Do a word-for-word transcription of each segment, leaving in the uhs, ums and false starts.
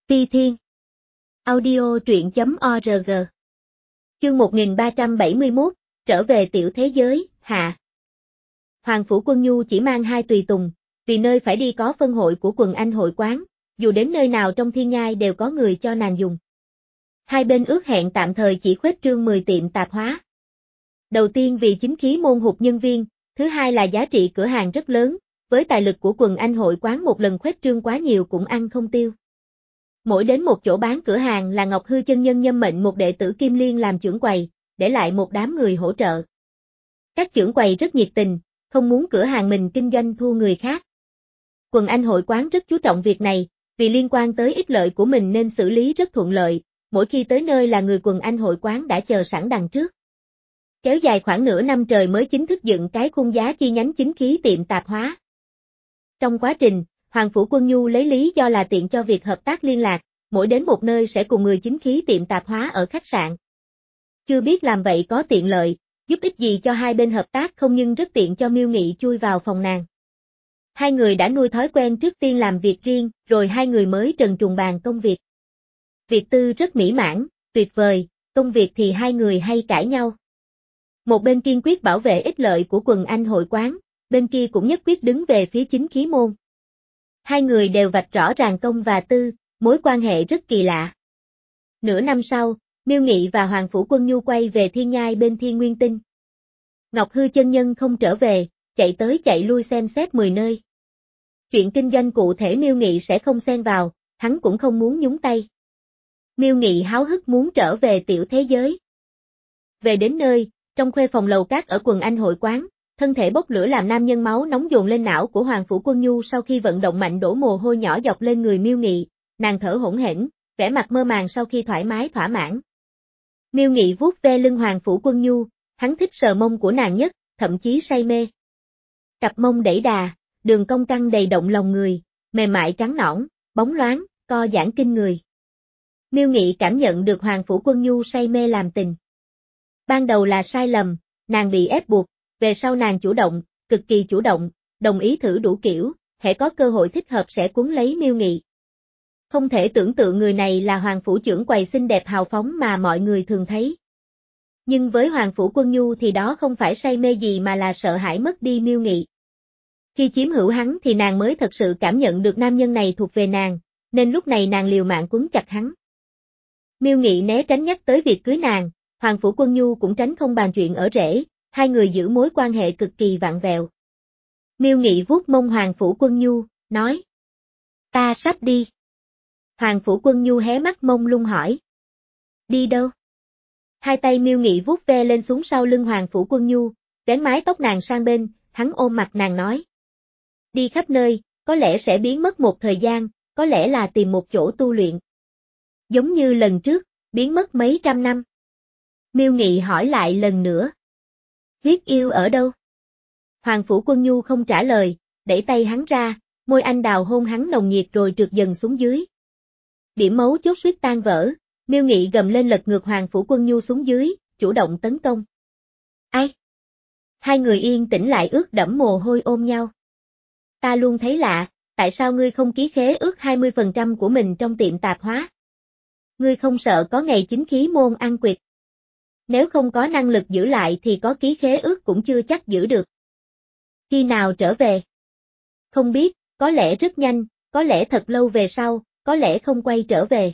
Pi Thiên Audio truyện chấm org. Chương một nghìn ba trăm bảy mươi mốt, trở về tiểu thế giới, hạ. Hoàng Phủ Quân Nhu chỉ mang hai tùy tùng, vì nơi phải đi có phân hội của quần anh hội quán, dù đến nơi nào trong thiên nhai đều có người cho nàng dùng. Hai bên ước hẹn tạm thời chỉ khuếch trương mười tiệm tạp hóa. Đầu tiên vì chính khí môn hụt nhân viên, thứ hai là giá trị cửa hàng rất lớn, với tài lực của quần anh hội quán một lần khuếch trương quá nhiều cũng ăn không tiêu. Mỗi đến một chỗ bán cửa hàng là Ngọc Hư chân nhân nhâm mệnh một đệ tử Kim Liên làm trưởng quầy, để lại một đám người hỗ trợ. Các trưởng quầy rất nhiệt tình, không muốn cửa hàng mình kinh doanh thua người khác. Quần anh hội quán rất chú trọng việc này, vì liên quan tới ích lợi của mình nên xử lý rất thuận lợi, mỗi khi tới nơi là người quần anh hội quán đã chờ sẵn đằng trước. Kéo dài khoảng nửa năm trời mới chính thức dựng cái khung giá chi nhánh chính khí tiệm tạp hóa. Trong quá trình, Hoàng Phủ Quân Nhu lấy lý do là tiện cho việc hợp tác liên lạc, mỗi đến một nơi sẽ cùng người chính khí tiệm tạp hóa ở khách sạn. Chưa biết làm vậy có tiện lợi, giúp ích gì cho hai bên hợp tác không, nhưng rất tiện cho Miêu Nghị chui vào phòng nàng. Hai người đã nuôi thói quen trước tiên làm việc riêng, rồi hai người mới trần truồng bàn công việc. Việc tư rất mỹ mãn, tuyệt vời, công việc thì hai người hay cãi nhau. Một bên kiên quyết bảo vệ ích lợi của quần anh hội quán, bên kia cũng nhất quyết đứng về phía chính khí môn. Hai người đều vạch rõ ràng công và tư, mối quan hệ rất kỳ lạ. Nửa năm sau, Miêu Nghị và Hoàng Phủ Quân Nhu quay về thiên nhai bên Thiên Nguyên Tinh. Ngọc Hư chân nhân không trở về, chạy tới chạy lui xem xét mười nơi. Chuyện kinh doanh cụ thể Miêu Nghị sẽ không xen vào, hắn cũng không muốn nhúng tay. Miêu Nghị háo hức muốn trở về tiểu thế giới. Về đến nơi, trong khuê phòng lầu cát ở quần anh hội quán, thân thể bốc lửa làm nam nhân máu nóng dồn lên não của Hoàng Phủ Quân Nhu sau khi vận động mạnh đổ mồ hôi nhỏ dọc lên người Miêu Nghị, nàng thở hổn hển, vẻ mặt mơ màng sau khi thoải mái thỏa mãn. Miêu Nghị vuốt ve lưng Hoàng Phủ Quân Nhu, hắn thích sờ mông của nàng nhất, thậm chí say mê. Cặp mông đẩy đà, đường cong căng đầy động lòng người, mềm mại trắng nõn, bóng loáng, co giãn kinh người. Miêu Nghị cảm nhận được Hoàng Phủ Quân Nhu say mê làm tình. Ban đầu là sai lầm, nàng bị ép buộc, về sau nàng chủ động, cực kỳ chủ động, đồng ý thử đủ kiểu, hễ có cơ hội thích hợp sẽ cuốn lấy Miêu Nghị. Không thể tưởng tượng người này là Hoàng Phủ trưởng quầy xinh đẹp hào phóng mà mọi người thường thấy. Nhưng với Hoàng Phủ Quân Nhu thì đó không phải say mê gì mà là sợ hãi mất đi Miêu Nghị. Khi chiếm hữu hắn thì nàng mới thật sự cảm nhận được nam nhân này thuộc về nàng, nên lúc này nàng liều mạng quấn chặt hắn. Miêu Nghị né tránh nhắc tới việc cưới nàng, Hoàng Phủ Quân Nhu cũng tránh không bàn chuyện ở rể, hai người giữ mối quan hệ cực kỳ vặn vẹo. Miêu Nghị vuốt mông Hoàng Phủ Quân Nhu, nói: Ta sắp đi. Hoàng Phủ Quân Nhu hé mắt mông lung hỏi: Đi đâu? Hai tay Miêu Nghị vuốt ve lên xuống sau lưng Hoàng Phủ Quân Nhu, vén mái tóc nàng sang bên, hắn ôm mặt nàng nói: Đi khắp nơi, có lẽ sẽ biến mất một thời gian, có lẽ là tìm một chỗ tu luyện. Giống như lần trước, biến mất mấy trăm năm. Miêu Nghị hỏi lại lần nữa: Huyết yêu ở đâu? Hoàng Phủ Quân Nhu không trả lời, đẩy tay hắn ra, môi anh đào hôn hắn nồng nhiệt rồi trượt dần xuống dưới. Điểm mấu chốt suýt tan vỡ, Miêu Nghị gầm lên lật ngược Hoàng Phủ Quân Nhu xuống dưới, chủ động tấn công. Ai? Hai người yên tĩnh lại ướt đẫm mồ hôi ôm nhau. Ta luôn thấy lạ, tại sao ngươi không ký khế ước hai mươi phần trăm của mình trong tiệm tạp hóa? Ngươi không sợ có ngày chính khí môn ăn quỵt? Nếu không có năng lực giữ lại thì có ký khế ước cũng chưa chắc giữ được. Khi nào trở về? Không biết, có lẽ rất nhanh, có lẽ thật lâu về sau, có lẽ không quay trở về.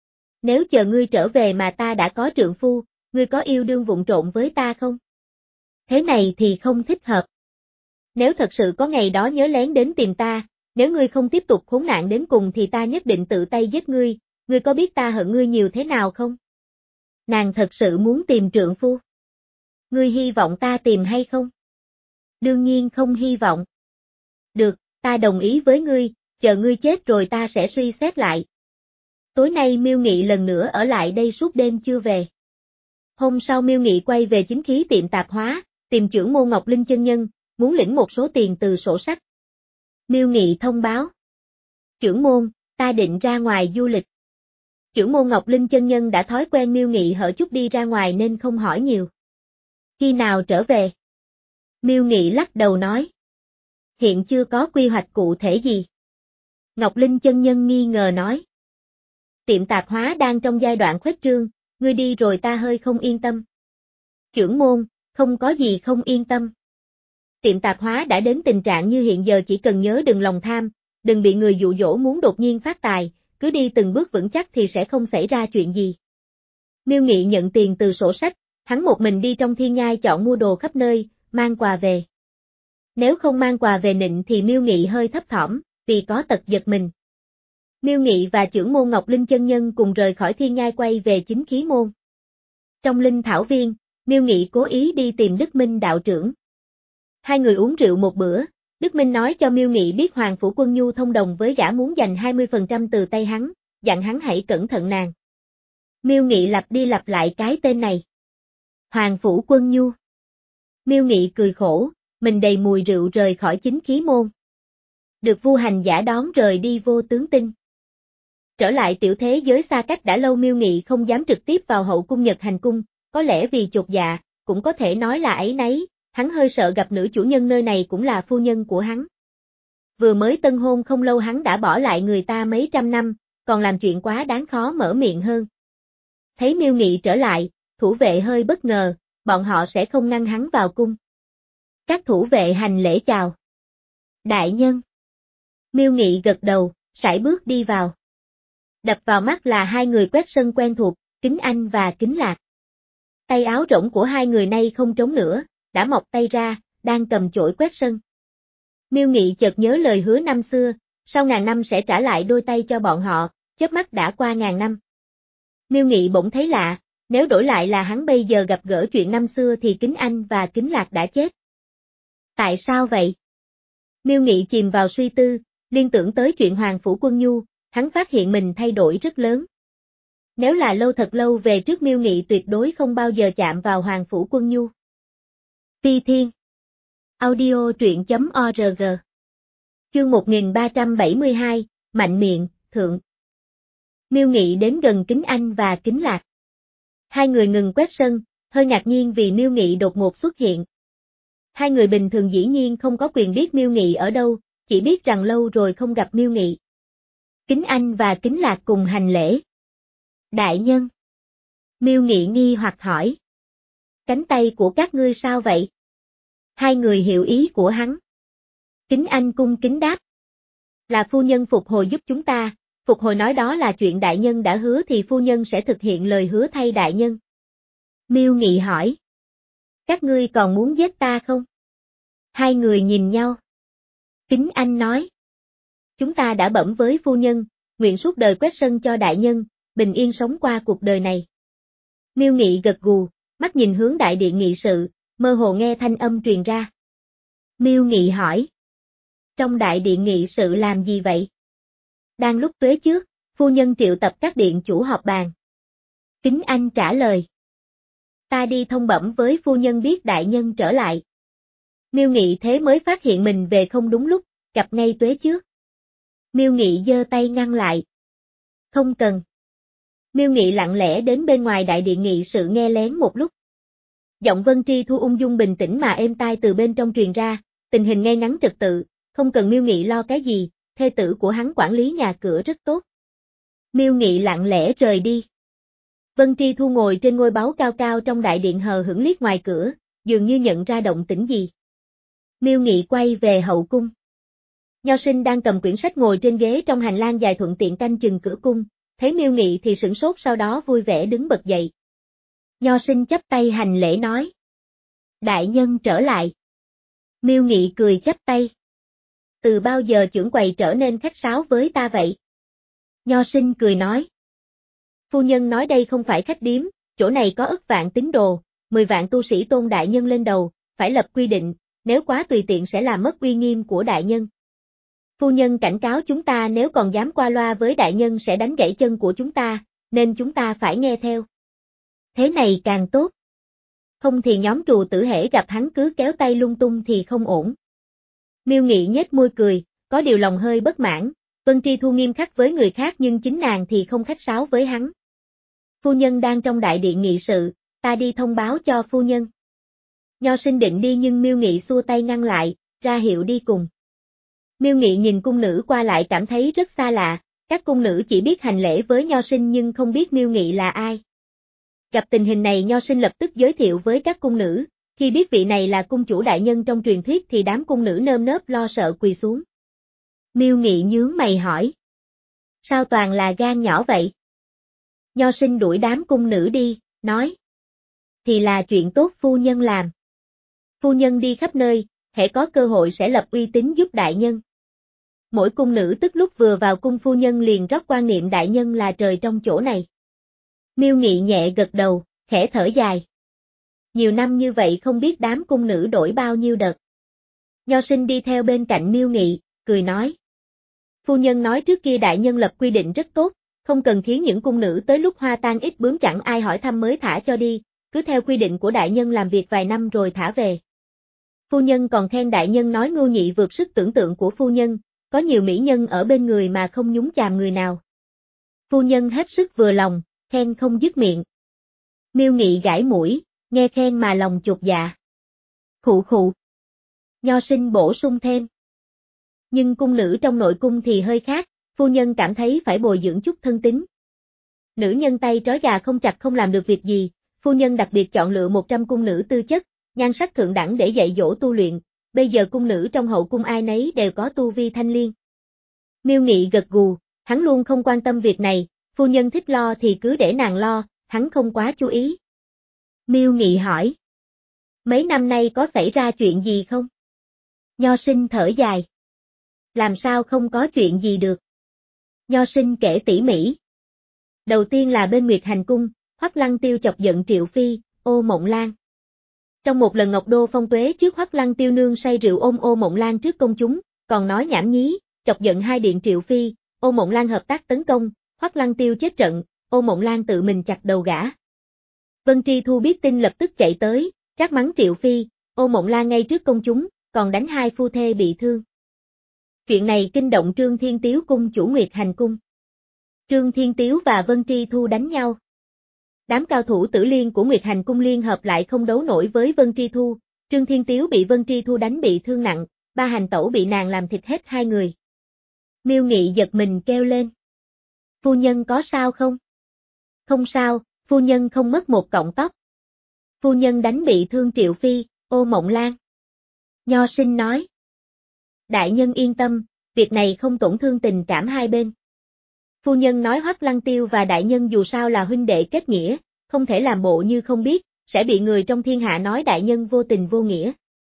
Nếu chờ ngươi trở về mà ta đã có trượng phu, ngươi có yêu đương vụng trộn với ta không? Thế này thì không thích hợp. Nếu thật sự có ngày đó nhớ lén đến tìm ta, nếu ngươi không tiếp tục khốn nạn đến cùng thì ta nhất định tự tay giết ngươi, ngươi có biết ta hận ngươi nhiều thế nào không? Nàng thật sự muốn tìm trượng phu. Ngươi hy vọng ta tìm hay không? Đương nhiên không hy vọng. Được, ta đồng ý với ngươi, chờ ngươi chết rồi ta sẽ suy xét lại. Tối nay Miêu Nghị lần nữa ở lại đây suốt đêm chưa về. Hôm sau Miêu Nghị quay về chính khí tiệm tạp hóa, tìm trưởng môn Ngọc Linh chân nhân, muốn lĩnh một số tiền từ sổ sách. Miêu Nghị thông báo: Trưởng môn, ta định ra ngoài du lịch. Trưởng môn Ngọc Linh chân nhân đã thói quen Miêu Nghị hở chút đi ra ngoài nên không hỏi nhiều. Khi nào trở về? Miêu Nghị lắc đầu nói: Hiện chưa có quy hoạch cụ thể gì. Ngọc Linh chân nhân nghi ngờ nói: Tiệm tạp hóa đang trong giai đoạn khuếch trương, ngươi đi rồi ta hơi không yên tâm. Chưởng môn, không có gì không yên tâm. Tiệm tạp hóa đã đến tình trạng như hiện giờ, chỉ cần nhớ đừng lòng tham, đừng bị người dụ dỗ muốn đột nhiên phát tài, cứ đi từng bước vững chắc thì sẽ không xảy ra chuyện gì. Miêu Nghị nhận tiền từ sổ sách, hắn một mình đi trong thiên nhai chọn mua đồ khắp nơi, mang quà về. Nếu không mang quà về nịnh thì Miêu Nghị hơi thấp thỏm, vì có tật giật mình. Miêu Nghị và chưởng môn Ngọc Linh chân nhân cùng rời khỏi thiên nhai quay về chính khí môn. Trong linh thảo viên, Miêu Nghị cố ý đi tìm Đức Minh đạo trưởng. Hai người uống rượu một bữa, Đức Minh nói cho Miêu Nghị biết Hoàng Phủ Quân Nhu thông đồng với gã muốn giành hai mươi phần trăm từ tay hắn, dặn hắn hãy cẩn thận nàng. Miêu Nghị lặp đi lặp lại cái tên này. Hoàng Phủ Quân Nhu. Miêu Nghị cười khổ, mình đầy mùi rượu rời khỏi chính khí môn. Được Vu Hành Giả đón rời đi vô tướng tinh. Trở lại tiểu thế giới xa cách đã lâu, Miêu Nghị không dám trực tiếp vào hậu cung Nhật Hành cung, có lẽ vì chột dạ, cũng có thể nói là áy náy, hắn hơi sợ gặp nữ chủ nhân nơi này cũng là phu nhân của hắn. Vừa mới tân hôn không lâu hắn đã bỏ lại người ta mấy trăm năm, còn làm chuyện quá đáng khó mở miệng hơn. Thấy Miêu Nghị trở lại, thủ vệ hơi bất ngờ, bọn họ sẽ không ngăn hắn vào cung. Các thủ vệ hành lễ chào. Đại nhân. Miêu Nghị gật đầu, sải bước đi vào. Đập vào mắt là hai người quét sân quen thuộc, Kính Anh và Kính Lạc. Tay áo rỗng của hai người nay không trống nữa, đã mọc tay ra, đang cầm chổi quét sân. Miêu Nghị chợt nhớ lời hứa năm xưa, sau ngàn năm sẽ trả lại đôi tay cho bọn họ, chớp mắt đã qua ngàn năm. Miêu Nghị bỗng thấy lạ, nếu đổi lại là hắn bây giờ gặp gỡ chuyện năm xưa thì Kính Anh và Kính Lạc đã chết. Tại sao vậy? Miêu Nghị chìm vào suy tư, liên tưởng tới chuyện Hoàng Phủ Quân Nhu, hắn phát hiện mình thay đổi rất lớn. Nếu là lâu thật lâu về trước, Miêu Nghị tuyệt đối không bao giờ chạm vào Hoàng Phủ Quân Nhu. Phi Thiên. Audio truyện chấm org. Chương một nghìn ba trăm bảy mươi hai, Mạnh Miệng, Thượng. Miêu Nghị đến gần Kính Anh và Kính Lạc. Hai người ngừng quét sân, hơi ngạc nhiên vì Miêu Nghị đột ngột xuất hiện. Hai người bình thường dĩ nhiên không có quyền biết Miêu Nghị ở đâu, chỉ biết rằng lâu rồi không gặp Miêu Nghị. Kính Anh và Kính Lạc cùng hành lễ. Đại nhân. Miêu Nghị nghi hoặc hỏi. Cánh tay của các ngươi sao vậy? Hai người hiểu ý của hắn. Kính Anh cung kính đáp. Là phu nhân phục hồi giúp chúng ta, phục hồi nói đó là chuyện đại nhân đã hứa thì phu nhân sẽ thực hiện lời hứa thay đại nhân. Miêu Nghị hỏi. Các ngươi còn muốn giết ta không? Hai người nhìn nhau. Kính Anh nói. Chúng ta đã bẩm với phu nhân, nguyện suốt đời quét sân cho đại nhân, bình yên sống qua cuộc đời này. Miêu Nghị gật gù, mắt nhìn hướng đại điện nghị sự, mơ hồ nghe thanh âm truyền ra. Miêu Nghị hỏi. Trong đại điện nghị sự làm gì vậy? Đang lúc tuế trước, phu nhân triệu tập các điện chủ họp bàn. Kính Anh trả lời. Ta đi thông bẩm với phu nhân biết đại nhân trở lại. Miêu Nghị thế mới phát hiện mình về không đúng lúc, gặp ngay tuế trước. Miêu Nghị giơ tay ngăn lại. Không cần. Miêu Nghị lặng lẽ đến bên ngoài đại điện nghị sự nghe lén một lúc. Giọng Vân Tri Thu ung dung bình tĩnh mà êm tai từ bên trong truyền ra, tình hình ngay ngắn trật tự, không cần Miêu Nghị lo cái gì, thê tử của hắn quản lý nhà cửa rất tốt. Miêu Nghị lặng lẽ rời đi. Vân Tri Thu ngồi trên ngôi báu cao cao trong đại điện hờ hững liếc ngoài cửa, dường như nhận ra động tĩnh gì. Miêu Nghị quay về hậu cung. Nho Sinh đang cầm quyển sách ngồi trên ghế trong hành lang dài thuận tiện canh chừng cửa cung, thấy Miêu Nghị thì sửng sốt, sau đó vui vẻ đứng bật dậy. Nho Sinh chắp tay hành lễ nói. Đại nhân trở lại. Miêu Nghị cười chắp tay. Từ bao giờ trưởng quầy trở nên khách sáo với ta vậy? Nho Sinh cười nói. Phu nhân nói đây không phải khách điếm, chỗ này có ức vạn tín đồ, mười vạn tu sĩ tôn đại nhân lên đầu, phải lập quy định, nếu quá tùy tiện sẽ làm mất uy nghiêm của đại nhân. Phu nhân cảnh cáo chúng ta nếu còn dám qua loa với đại nhân sẽ đánh gãy chân của chúng ta, nên chúng ta phải nghe theo. Thế này càng tốt. Không thì nhóm trù tử hễ gặp hắn cứ kéo tay lung tung thì không ổn. Miêu Nghị nhếch môi cười, có điều lòng hơi bất mãn, Vân Tri Thu nghiêm khắc với người khác nhưng chính nàng thì không khách sáo với hắn. Phu nhân đang trong đại điện nghị sự, ta đi thông báo cho phu nhân. Nho Sinh định đi nhưng Miêu Nghị xua tay ngăn lại, ra hiệu đi cùng. Miêu Nghị nhìn cung nữ qua lại cảm thấy rất xa lạ, Các cung nữ chỉ biết hành lễ với Nho Sinh nhưng không biết Miêu Nghị là ai. Gặp tình hình này Nho Sinh lập tức giới thiệu với các cung nữ, khi biết vị này là cung chủ đại nhân trong truyền thuyết thì đám cung nữ nơm nớp lo sợ quỳ xuống. Miêu Nghị nhướng mày hỏi. Sao toàn là gan nhỏ vậy? Nho Sinh đuổi đám cung nữ đi, nói. Thì là chuyện tốt phu nhân làm. Phu nhân đi khắp nơi, hễ có cơ hội sẽ lập uy tín giúp đại nhân. Mỗi cung nữ tức lúc vừa vào cung phu nhân liền rót quan niệm đại nhân là trời trong chỗ này. Miêu Nghị nhẹ gật đầu, khẽ thở dài. Nhiều năm như vậy không biết đám cung nữ đổi bao nhiêu đợt. Nho Sinh đi theo bên cạnh Miêu Nghị, cười nói. Phu nhân nói trước kia đại nhân lập quy định rất tốt, không cần khiến những cung nữ tới lúc hoa tan ít bướm chẳng ai hỏi thăm mới thả cho đi, cứ theo quy định của đại nhân làm việc vài năm rồi thả về. Phu nhân còn khen đại nhân nói Ngưu Nhị vượt sức tưởng tượng của phu nhân, có nhiều mỹ nhân ở bên người mà không nhúng chàm người nào. Phu nhân hết sức vừa lòng, khen không dứt miệng. Miêu Nghị gãi mũi, nghe khen mà lòng chột dạ. Khụ khụ. Nho Sinh bổ sung thêm. Nhưng cung nữ trong nội cung thì hơi khác, phu nhân cảm thấy phải bồi dưỡng chút thân tính. Nữ nhân tay trói gà không chặt không làm được việc gì, phu nhân đặc biệt chọn lựa một trăm cung nữ tư chất, nhan sắc thượng đẳng để dạy dỗ tu luyện, bây giờ cung nữ trong hậu cung ai nấy đều có tu vi thanh liên. Miêu Nghị gật gù, hắn luôn không quan tâm việc này, phu nhân thích lo thì cứ để nàng lo, hắn không quá chú ý. Miêu Nghị hỏi. Mấy năm nay có xảy ra chuyện gì không? Nho Sinh thở dài. Làm sao không có chuyện gì được? Nho Sinh kể tỉ mỉ. Đầu tiên là bên Nguyệt Hành Cung, Hoắc Lăng Tiêu chọc giận Triệu Phi, Ô Mộng Lan. Trong một lần Ngọc Đô phong tuế trước Hoắc Lăng Tiêu nương say rượu ôm Ô Mộng Lan trước công chúng, còn nói nhảm nhí, chọc giận hai điện Triệu Phi, Ô Mộng Lan hợp tác tấn công, Hoắc Lăng Tiêu chết trận, Ô Mộng Lan tự mình chặt đầu gã. Vân Tri Thu biết tin lập tức chạy tới, trách mắng Triệu Phi, Ô Mộng Lan ngay trước công chúng, còn đánh hai phu thê bị thương. Chuyện này kinh động Trương Thiên Tiếu cung chủ Nguyệt Hành Cung. Trương Thiên Tiếu và Vân Tri Thu đánh nhau. Đám cao thủ tử liên của Nguyệt Hành Cung liên hợp lại không đấu nổi với Vân Tri Thu, Trương Thiên Tiếu bị Vân Tri Thu đánh bị thương nặng, ba hành tẩu bị nàng làm thịt hết hai người. Miêu Nghị giật mình kêu lên. Phu nhân có sao không? Không sao, phu nhân không mất một cọng tóc. Phu nhân đánh bị thương Triệu Phi, Ô Mộng Lan. Nho Sinh nói. Đại nhân yên tâm, việc này không tổn thương tình cảm hai bên. Phu nhân nói Hoắc Lăng Tiêu và đại nhân dù sao là huynh đệ kết nghĩa, không thể làm bộ như không biết, sẽ bị người trong thiên hạ nói đại nhân vô tình vô nghĩa.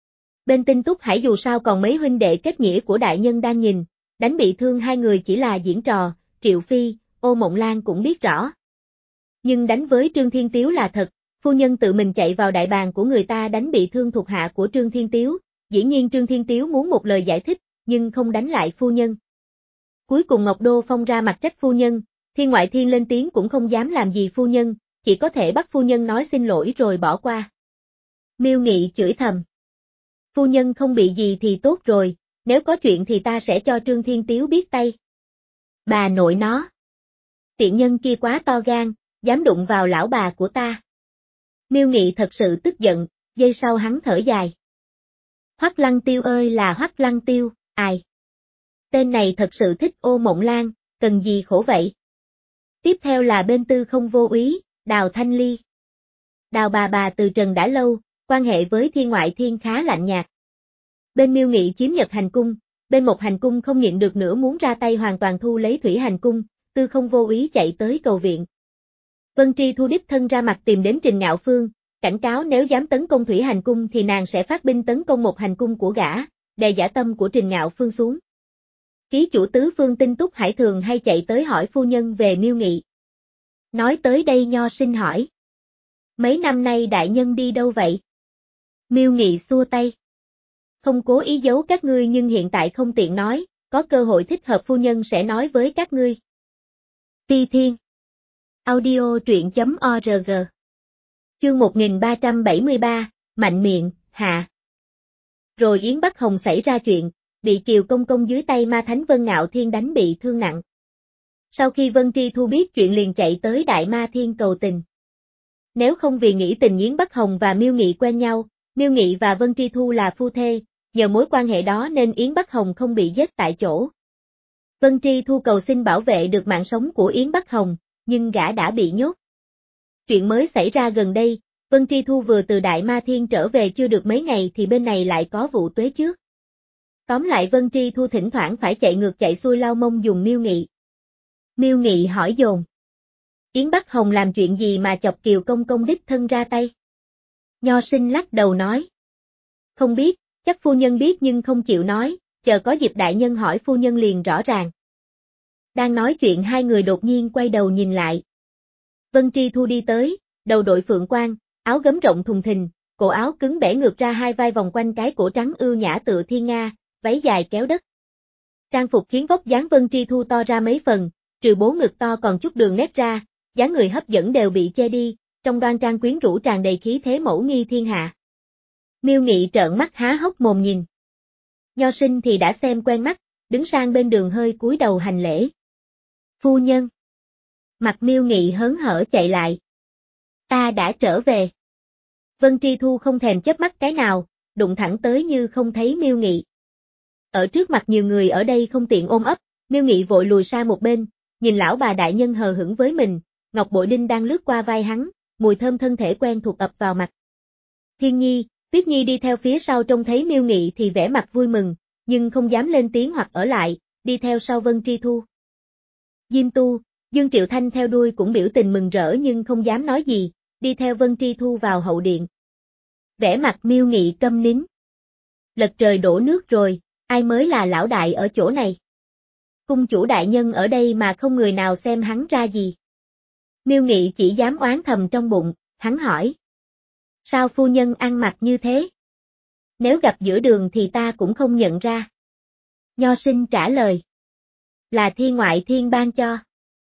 Bên Tinh Túc Hải dù sao còn mấy huynh đệ kết nghĩa của đại nhân đang nhìn, đánh bị thương hai người chỉ là diễn trò, Triệu Phi, Ô Mộng Lan cũng biết rõ. Nhưng đánh với Trương Thiên Tiếu là thật, phu nhân tự mình chạy vào đại bàng của người ta đánh bị thương thuộc hạ của Trương Thiên Tiếu, dĩ nhiên Trương Thiên Tiếu muốn một lời giải thích, nhưng không đánh lại phu nhân. Cuối cùng Ngọc Đô Phong ra mặt trách phu nhân, Thiên Ngoại Thiên lên tiếng cũng không dám làm gì phu nhân, chỉ có thể bắt phu nhân nói xin lỗi rồi bỏ qua. Miêu Nghị chửi thầm. Phu nhân không bị gì thì tốt rồi, nếu có chuyện thì ta sẽ cho Trương Thiên Tiếu biết tay. Bà nội nó. Tiện nhân kia quá to gan, dám đụng vào lão bà của ta. Miêu Nghị thật sự tức giận, giây sau hắn thở dài. Hoắc Lăng Tiêu ơi là Hoắc Lăng Tiêu, ai? Tên này thật sự thích Ô Mộng Lan, cần gì khổ vậy? Tiếp theo là bên Tư Không Vô Úy, Đào Thanh Ly. Đào bà bà từ trần đã lâu, quan hệ với Thiên Ngoại Thiên khá lạnh nhạt. Bên Miêu Nghị chiếm Nhật Hành Cung, bên Một Hành Cung không nhịn được nữa muốn ra tay hoàn toàn thu lấy Thủy Hành Cung, Tư Không Vô Úy chạy tới cầu viện. Vân Tri Thu đích thân ra mặt tìm đến Trình Ngạo Phương, cảnh cáo nếu dám tấn công Thủy Hành Cung thì nàng sẽ phát binh tấn công Một Hành Cung của gã, đè dã tâm của Trình Ngạo Phương xuống. Ký chủ tứ phương Tinh Túc Hải thường hay chạy tới hỏi phu nhân về Miêu Nghị. Nói tới đây Nho Sinh hỏi. Mấy năm nay đại nhân đi đâu vậy? Miêu Nghị xua tay. Không cố ý giấu các ngươi nhưng hiện tại không tiện nói, có cơ hội thích hợp phu nhân sẽ nói với các ngươi. Phi Thiên. Audio truyện chấm org. Chương một nghìn ba trăm bảy mươi ba, Mạnh Miệng, hạ. Rồi Yến Bắc Hồng xảy ra chuyện, bị Kiều Công Công dưới tay Ma Thánh Vân Ngạo Thiên đánh bị thương nặng. Sau khi Vân Tri Thu biết chuyện liền chạy tới Đại Ma Thiên cầu tình. Nếu không vì nghĩ tình Yến Bắc Hồng và Miêu Nghị quen nhau, Miêu Nghị và Vân Tri Thu là phu thê, nhờ mối quan hệ đó nên Yến Bắc Hồng không bị giết tại chỗ. Vân Tri Thu cầu xin bảo vệ được mạng sống của Yến Bắc Hồng, nhưng gã đã bị nhốt. Chuyện mới xảy ra gần đây, Vân Tri Thu vừa từ Đại Ma Thiên trở về chưa được mấy ngày thì bên này lại có vụ tuế trước. Tóm lại Vân Tri Thu thỉnh thoảng phải chạy ngược chạy xuôi lau mông dùng Miêu Nghị. Miêu Nghị hỏi dồn. Yến Bắc Hồng làm chuyện gì mà chọc Kiều Công Công đích thân ra tay? Nho Sinh lắc đầu nói. Không biết, chắc phu nhân biết nhưng không chịu nói, chờ có dịp đại nhân hỏi phu nhân liền rõ ràng. Đang nói chuyện hai người đột nhiên quay đầu nhìn lại. Vân Tri Thu đi tới, đầu đội phượng quan, áo gấm rộng thùng thình, cổ áo cứng bẻ ngược ra hai vai vòng quanh cái cổ trắng ưu nhã tựa thiên nga, váy dài kéo đất. Trang phục khiến vóc dáng Vân Tri Thu to ra mấy phần, trừ bố ngực to còn chút đường nét ra, dáng người hấp dẫn đều bị che đi, trong đoan trang quyến rũ tràn đầy khí thế mẫu nghi thiên hạ. Miêu Nghị trợn mắt há hốc mồm nhìn. Nho Sinh thì đã xem quen mắt, đứng sang bên đường hơi cúi đầu hành lễ. Phu nhân. Mặt Miêu Nghị hớn hở chạy lại. Ta đã trở về. Vân Tri Thu không thèm chớp mắt cái nào, đụng thẳng tới như không thấy Miêu Nghị. Ở trước mặt nhiều người ở đây không tiện ôm ấp, Miêu Nghị vội lùi xa một bên, nhìn lão bà đại nhân hờ hững với mình, ngọc bội đinh đang lướt qua vai hắn, mùi thơm thân thể quen thuộc ập vào mặt. Thiên Nhi, Tuyết Nhi đi theo phía sau trông thấy Miêu Nghị thì vẻ mặt vui mừng, nhưng không dám lên tiếng hoặc ở lại, đi theo sau Vân Tri Thu. Diêm Tu, Dương Triệu Thanh theo đuôi cũng biểu tình mừng rỡ nhưng không dám nói gì, đi theo Vân Tri Thu vào hậu điện. Vẻ mặt Miêu Nghị câm nín. Lật trời đổ nước rồi, ai mới là lão đại ở chỗ này? Cung chủ đại nhân ở đây mà không người nào xem hắn ra gì. Miêu Nghị chỉ dám oán thầm trong bụng, hắn hỏi. Sao phu nhân ăn mặc như thế? Nếu gặp giữa đường thì ta cũng không nhận ra. Nho Sinh trả lời. Là thiên ngoại thiên ban cho.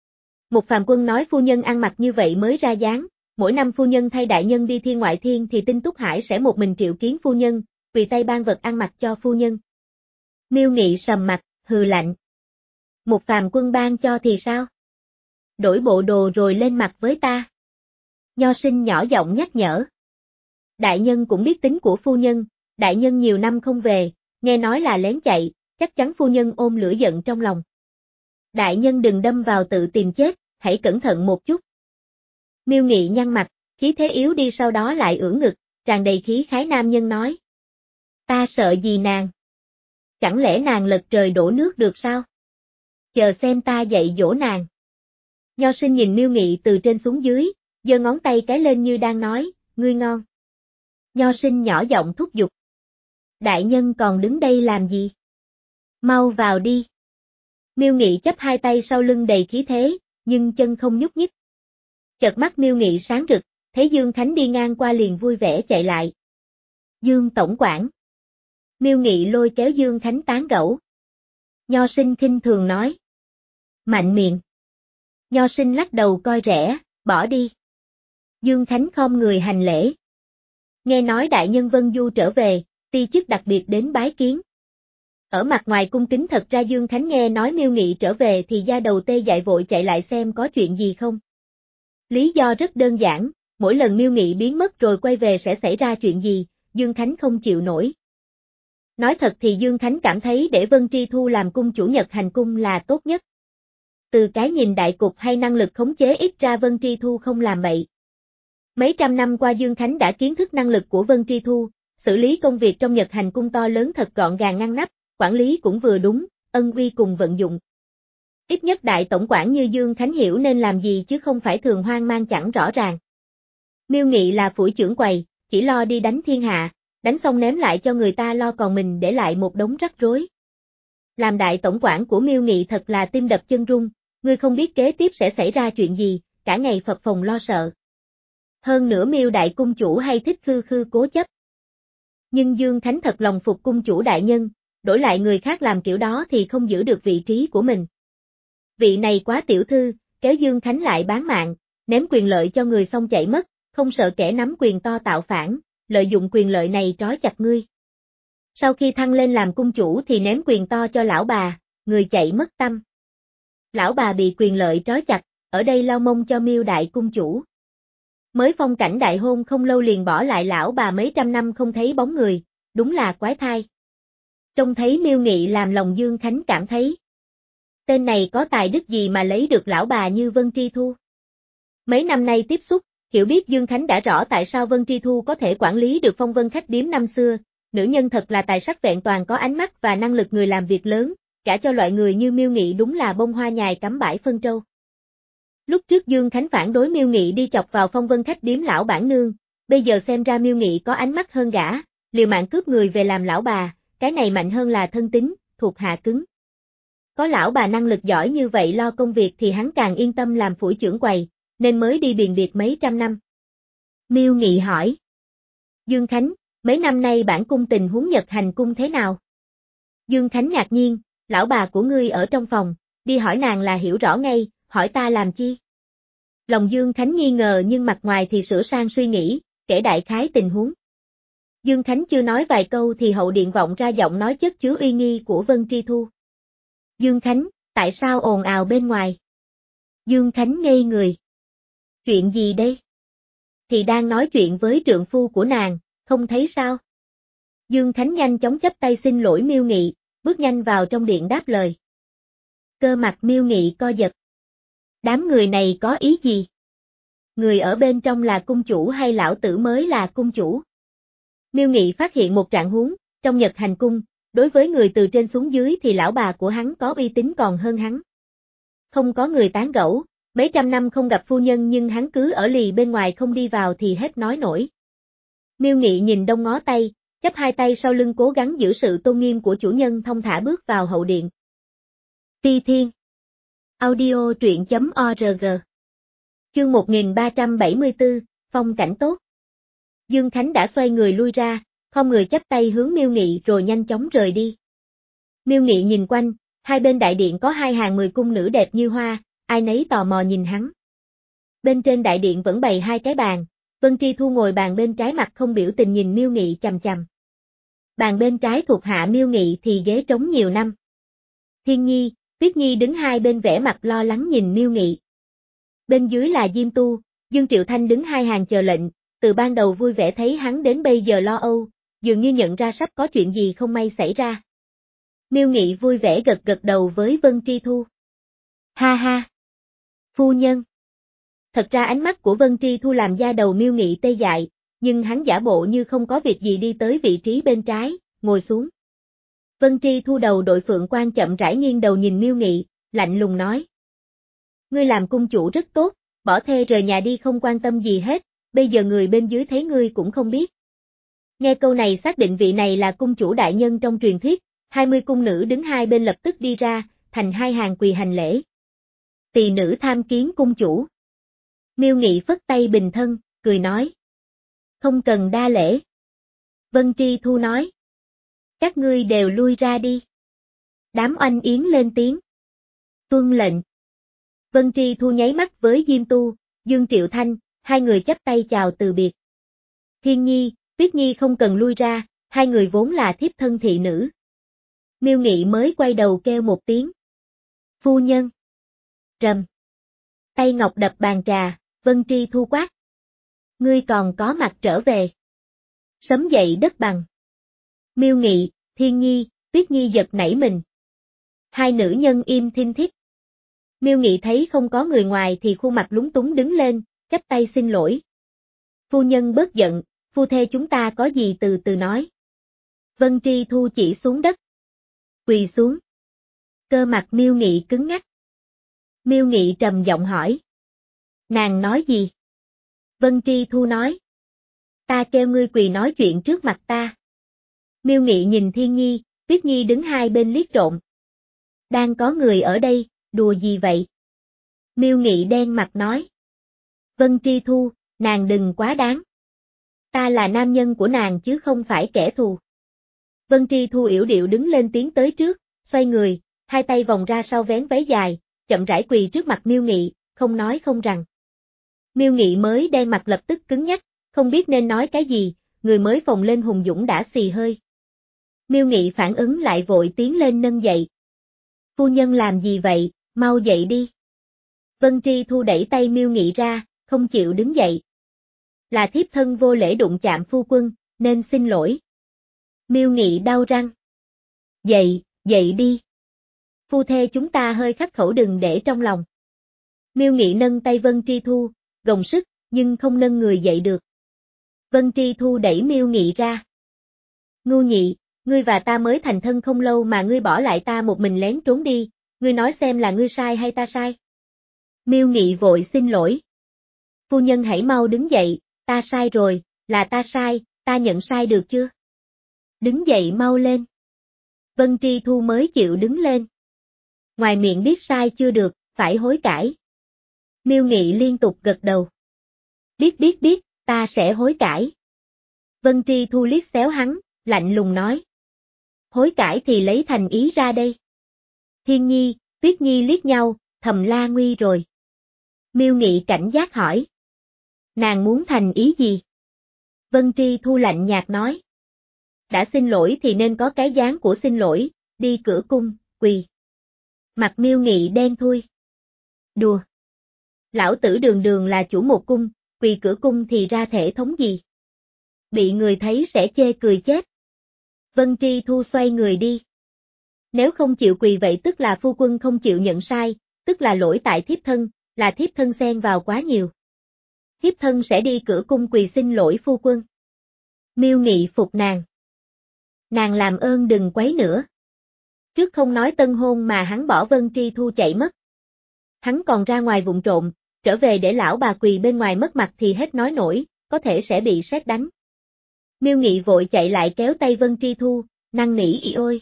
Một phàm quân nói phu nhân ăn mặc như vậy mới ra dáng, mỗi năm phu nhân thay đại nhân đi thiên ngoại thiên thì Tinh Túc Hải sẽ một mình triệu kiến phu nhân, tùy tay ban vật ăn mặc cho phu nhân. Miêu Nghị sầm mặt, hừ lạnh. Một phàm quân ban cho thì sao? Đổi bộ đồ rồi lên mặt với ta. Nho Sinh nhỏ giọng nhắc nhở. Đại nhân cũng biết tính của phu nhân, đại nhân nhiều năm không về, nghe nói là lén chạy, chắc chắn phu nhân ôm lửa giận trong lòng. Đại nhân đừng đâm vào tự tìm chết, hãy cẩn thận một chút. Miêu Nghị nhăn mặt, khí thế yếu đi sau đó lại ưỡn ngực, tràn đầy khí khái nam nhân nói. Ta sợ gì nàng? Chẳng lẽ nàng lật trời đổ nước được sao? Chờ xem ta dạy dỗ nàng. Nho Sinh nhìn Miêu Nghị từ trên xuống dưới, giơ ngón tay cái lên như đang nói, ngươi ngon. Nho Sinh nhỏ giọng thúc giục. Đại nhân còn đứng đây làm gì? Mau vào đi. Miêu Nghị chắp hai tay sau lưng đầy khí thế, nhưng chân không nhúc nhích. Chợt mắt Miêu Nghị sáng rực, thấy Dương Khánh đi ngang qua liền vui vẻ chạy lại. Dương tổng quản. Miêu Nghị lôi kéo Dương Khánh tán gẫu. Nho Sinh khinh thường nói. Mạnh miệng. Nho Sinh lắc đầu coi rẻ, bỏ đi. Dương Khánh khom người hành lễ. Nghe nói đại nhân Vân Du trở về, ti chức đặc biệt đến bái kiến. Ở mặt ngoài cung kính thật ra Dương Khánh nghe nói Miêu Nghị trở về thì da đầu tê dại vội chạy lại xem có chuyện gì không. Lý do rất đơn giản, mỗi lần Miêu Nghị biến mất rồi quay về sẽ xảy ra chuyện gì, Dương Khánh không chịu nổi. Nói thật thì Dương Khánh cảm thấy để Vân Tri Thu làm cung chủ Nhật Hành Cung là tốt nhất. Từ cái nhìn đại cục hay năng lực khống chế ít ra Vân Tri Thu không làm bậy. Mấy trăm năm qua Dương Khánh đã kiến thức năng lực của Vân Tri Thu, xử lý công việc trong Nhật Hành Cung to lớn thật gọn gàng ngăn nắp, quản lý cũng vừa đúng, ân uy cùng vận dụng. Ít nhất đại tổng quản như Dương Khánh hiểu nên làm gì chứ không phải thường hoang mang chẳng rõ ràng. Miêu Nghị là phủi trưởng quầy, chỉ lo đi đánh thiên hạ, đánh xong ném lại cho người ta lo còn mình để lại một đống rắc rối. Làm đại tổng quản của Miêu Nghị thật là tim đập chân rung, ngươi không biết kế tiếp sẽ xảy ra chuyện gì, cả ngày phập phồng lo sợ. Hơn nữa Miêu đại cung chủ hay thích khư khư cố chấp. Nhưng Dương Khánh thật lòng phục cung chủ đại nhân, đổi lại người khác làm kiểu đó thì không giữ được vị trí của mình. Vị này quá tiểu thư, kéo Dương Khánh lại bán mạng, ném quyền lợi cho người xong chạy mất, không sợ kẻ nắm quyền to tạo phản, lợi dụng quyền lợi này trói chặt ngươi. Sau khi thăng lên làm cung chủ thì ném quyền to cho lão bà, người chạy mất tâm. Lão bà bị quyền lợi trói chặt, ở đây lau mông cho Miêu đại cung chủ. Mới phong cảnh đại hôn không lâu liền bỏ lại lão bà mấy trăm năm không thấy bóng người, đúng là quái thai. Trông thấy Miêu Nghị làm lòng Dương Khánh cảm thấy Tên này có tài đức gì mà lấy được lão bà như Vân Tri Thu? Mấy năm nay tiếp xúc, hiểu biết Dương Khánh đã rõ tại sao Vân Tri Thu có thể quản lý được Phong Vân khách điếm năm xưa, nữ nhân thật là tài sắc vẹn toàn, có ánh mắt và năng lực người làm việc lớn, cả cho loại người như Miêu Nghị đúng là bông hoa nhài cắm bãi phân trâu. Lúc trước Dương Khánh phản đối Miêu Nghị đi chọc vào Phong Vân khách điếm lão bản nương, bây giờ xem ra Miêu Nghị có ánh mắt hơn gã, liều mạng cướp người về làm lão bà, cái này mạnh hơn là thân tín, thuộc hạ cứng. Có lão bà năng lực giỏi như vậy lo công việc thì hắn càng yên tâm làm phủi trưởng quầy, nên mới đi biền biệt mấy trăm năm. Miêu Nghị hỏi. Dương Khánh, mấy năm nay bản cung tình huống Nhật Hành cung thế nào? Dương Khánh ngạc nhiên, lão bà của ngươi ở trong phòng, đi hỏi nàng là hiểu rõ ngay, hỏi ta làm chi? Lòng Dương Khánh nghi ngờ nhưng mặt ngoài thì sửa sang suy nghĩ, kể đại khái tình huống. Dương Khánh chưa nói vài câu thì hậu điện vọng ra giọng nói chất chứa uy nghi của Vân Tri Thu. Dương Khánh, tại sao ồn ào bên ngoài? Dương Khánh ngây người. Chuyện gì đây? Thì đang nói chuyện với trượng phu của nàng, không thấy sao? Dương Khánh nhanh chóng chắp tay xin lỗi Miêu Nghị, bước nhanh vào trong điện đáp lời. Cơ mặt Miêu Nghị co giật. Đám người này có ý gì? Người ở bên trong là cung chủ hay lão tử mới là cung chủ? Miêu Nghị phát hiện một trạng huống, trong Nhật Hành cung, đối với người từ trên xuống dưới thì lão bà của hắn có uy tín còn hơn hắn. Không có người tán gẫu, mấy trăm năm không gặp phu nhân nhưng hắn cứ ở lì bên ngoài không đi vào thì hết nói nổi. Miêu Nghị nhìn đông ngó tay, chắp hai tay sau lưng cố gắng giữ sự tôn nghiêm của chủ nhân, thong thả bước vào hậu điện. Phi Thiên Audio truyện chấm org Chương một nghìn ba trăm bảy mươi tư, phong cảnh tốt. Dương Khánh đã xoay người lui ra, không người chắp tay hướng Miêu Nghị rồi nhanh chóng rời đi. Miêu Nghị nhìn quanh, hai bên đại điện có hai hàng mười cung nữ đẹp như hoa, ai nấy tò mò nhìn hắn. Bên trên đại điện vẫn bày hai cái bàn, Vân Tri Thu ngồi bàn bên trái mặt không biểu tình nhìn Miêu Nghị chằm chằm. Bàn bên trái thuộc hạ Miêu Nghị thì ghế trống nhiều năm. Thiên Nhi, Tuyết Nhi đứng hai bên vẻ mặt lo lắng nhìn Miêu Nghị. Bên dưới là Diêm Tu, Dương Triệu Thanh đứng hai hàng chờ lệnh, từ ban đầu vui vẻ thấy hắn đến bây giờ lo âu, dường như nhận ra sắp có chuyện gì không may xảy ra. Miêu Nghị vui vẻ gật gật đầu với Vân Tri Thu. Ha ha! Phu nhân! Thật ra ánh mắt của Vân Tri Thu làm da đầu Miêu Nghị tê dại, nhưng hắn giả bộ như không có việc gì đi tới vị trí bên trái, ngồi xuống. Vân Tri Thu đầu đội phượng quan chậm rãi nghiêng đầu nhìn Miêu Nghị, lạnh lùng nói. Ngươi làm cung chủ rất tốt, bỏ thê rời nhà đi không quan tâm gì hết, bây giờ người bên dưới thấy ngươi cũng không biết. Nghe câu này xác định vị này là cung chủ đại nhân trong truyền thuyết, hai mươi cung nữ đứng hai bên lập tức đi ra, thành hai hàng quỳ hành lễ. Tỳ nữ tham kiến cung chủ. Miêu Nghị phất tay bình thân, cười nói. Không cần đa lễ. Vân Tri Thu nói. Các ngươi đều lui ra đi. Đám oanh yến lên tiếng. Tuân lệnh. Vân Tri Thu nháy mắt với Diêm Tu, Dương Triệu Thanh, hai người chắp tay chào từ biệt. Thiên Nhi, Tuyết Nhi không cần lui ra, hai người vốn là thiếp thân thị nữ. Miêu Nghị mới quay đầu kêu một tiếng. Phu nhân. Rầm. Tay ngọc đập bàn trà, Vân Tri Thu quát. Ngươi còn có mặt trở về. Sấm dậy đất bằng. Miêu Nghị, Thiên Nhi, Tuyết Nhi giật nảy mình. Hai nữ nhân im thinh thích. Miêu Nghị thấy không có người ngoài thì khuôn mặt lúng túng đứng lên, chắp tay xin lỗi. Phu nhân bớt giận, phu thê chúng ta có gì từ từ nói. Vân Tri Thu chỉ xuống đất. Quỳ xuống. Cơ mặt Miêu Nghị cứng ngắc. Miêu Nghị trầm giọng hỏi. Nàng nói gì? Vân Tri Thu nói. Ta kêu ngươi quỳ nói chuyện trước mặt ta. Miêu Nghị nhìn Thiên Nhi, Tuyết Nhi đứng hai bên liếc trộn. Đang có người ở đây, đùa gì vậy? Miêu Nghị đen mặt nói. Vân Tri Thu, nàng đừng quá đáng. Ta là nam nhân của nàng chứ không phải kẻ thù. Vân Tri Thu yểu điệu đứng lên tiến tới trước, xoay người, hai tay vòng ra sau vén váy dài, chậm rãi quỳ trước mặt Miêu Nghị, không nói không rằng. Miêu Nghị mới đen mặt lập tức cứng nhắc, không biết nên nói cái gì, người mới phồng lên hùng dũng đã xì hơi. Miêu Nghị phản ứng lại vội tiến lên nâng dậy. Phu nhân làm gì vậy, mau dậy đi. Vân Tri Thu đẩy tay Miêu Nghị ra, không chịu đứng dậy. Là thiếp thân vô lễ đụng chạm phu quân, nên xin lỗi. Miêu Nghị đau răng. Dậy, dậy đi. Phu thê chúng ta hơi khắc khẩu đừng để trong lòng. Miêu Nghị nâng tay Vân Tri Thu, gồng sức, nhưng không nâng người dậy được. Vân Tri Thu đẩy Miêu Nghị ra. Ngu nhị, ngươi và ta mới thành thân không lâu mà ngươi bỏ lại ta một mình lén trốn đi, ngươi nói xem là ngươi sai hay ta sai? Miêu Nghị vội xin lỗi. Phu nhân hãy mau đứng dậy, ta sai rồi, là ta sai, ta nhận sai được chưa? Đứng dậy mau lên. Vân Tri Thu mới chịu đứng lên. Ngoài miệng biết sai chưa được, phải hối cải. Miêu Nghị liên tục gật đầu. Biết biết biết, ta sẽ hối cải. Vân Tri Thu liếc xéo hắn, lạnh lùng nói. Hối cải thì lấy thành ý ra đây. Thiên Nhi, Tuyết Nhi liếc nhau, thầm la nguy rồi. Miêu Nghị cảnh giác hỏi. Nàng muốn thành ý gì? Vân Tri Thu lạnh nhạt nói. Đã xin lỗi thì nên có cái dáng của xin lỗi, đi cửa cung, quỳ. Mặt Miêu Nghị đen thui. Đùa. Lão tử đường đường là chủ một cung, quỳ cửa cung thì ra thể thống gì? Bị người thấy sẽ chê cười chết. Vân Tri Thu xoay người đi. Nếu không chịu quỳ vậy tức là phu quân không chịu nhận sai, tức là lỗi tại thiếp thân, là thiếp thân xen vào quá nhiều. Thiếp thân sẽ đi cửa cung quỳ xin lỗi phu quân. Miêu Nghị phục nàng. Nàng làm ơn đừng quấy nữa. Trước không nói tân hôn mà hắn bỏ Vân Tri Thu chạy mất. Hắn còn ra ngoài vụng trộm, trở về để lão bà quỳ bên ngoài mất mặt thì hết nói nổi, có thể sẽ bị sét đánh. Miêu Nghị vội chạy lại kéo tay Vân Tri Thu, năn nỉ ỉ ôi.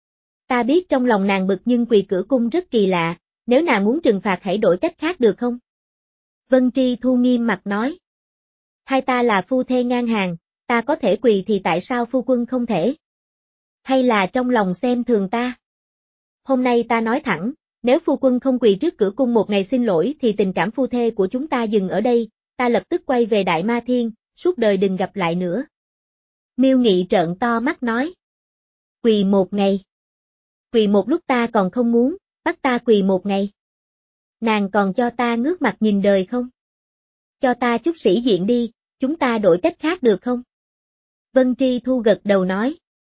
Ta biết trong lòng nàng bực nhưng quỳ cửa cung rất kỳ lạ, nếu nàng muốn trừng phạt hãy đổi cách khác được không? Vân Tri Thu nghiêm mặt nói. Hai ta là phu thê ngang hàng, ta có thể quỳ thì tại sao phu quân không thể? Hay là trong lòng xem thường ta? Hôm nay ta nói thẳng, nếu phu quân không quỳ trước cửa cung một ngày xin lỗi thì tình cảm phu thê của chúng ta dừng ở đây, ta lập tức quay về Đại Ma Thiên, suốt đời đừng gặp lại nữa. Miêu Nghị trợn to mắt nói. Quỳ một ngày. Quỳ một lúc ta còn không muốn, bắt ta quỳ một ngày. Nàng còn cho ta ngước mặt nhìn đời không? Cho ta chút sĩ diện đi, chúng ta đổi cách khác được không? Vân Tri Thu gật đầu nói.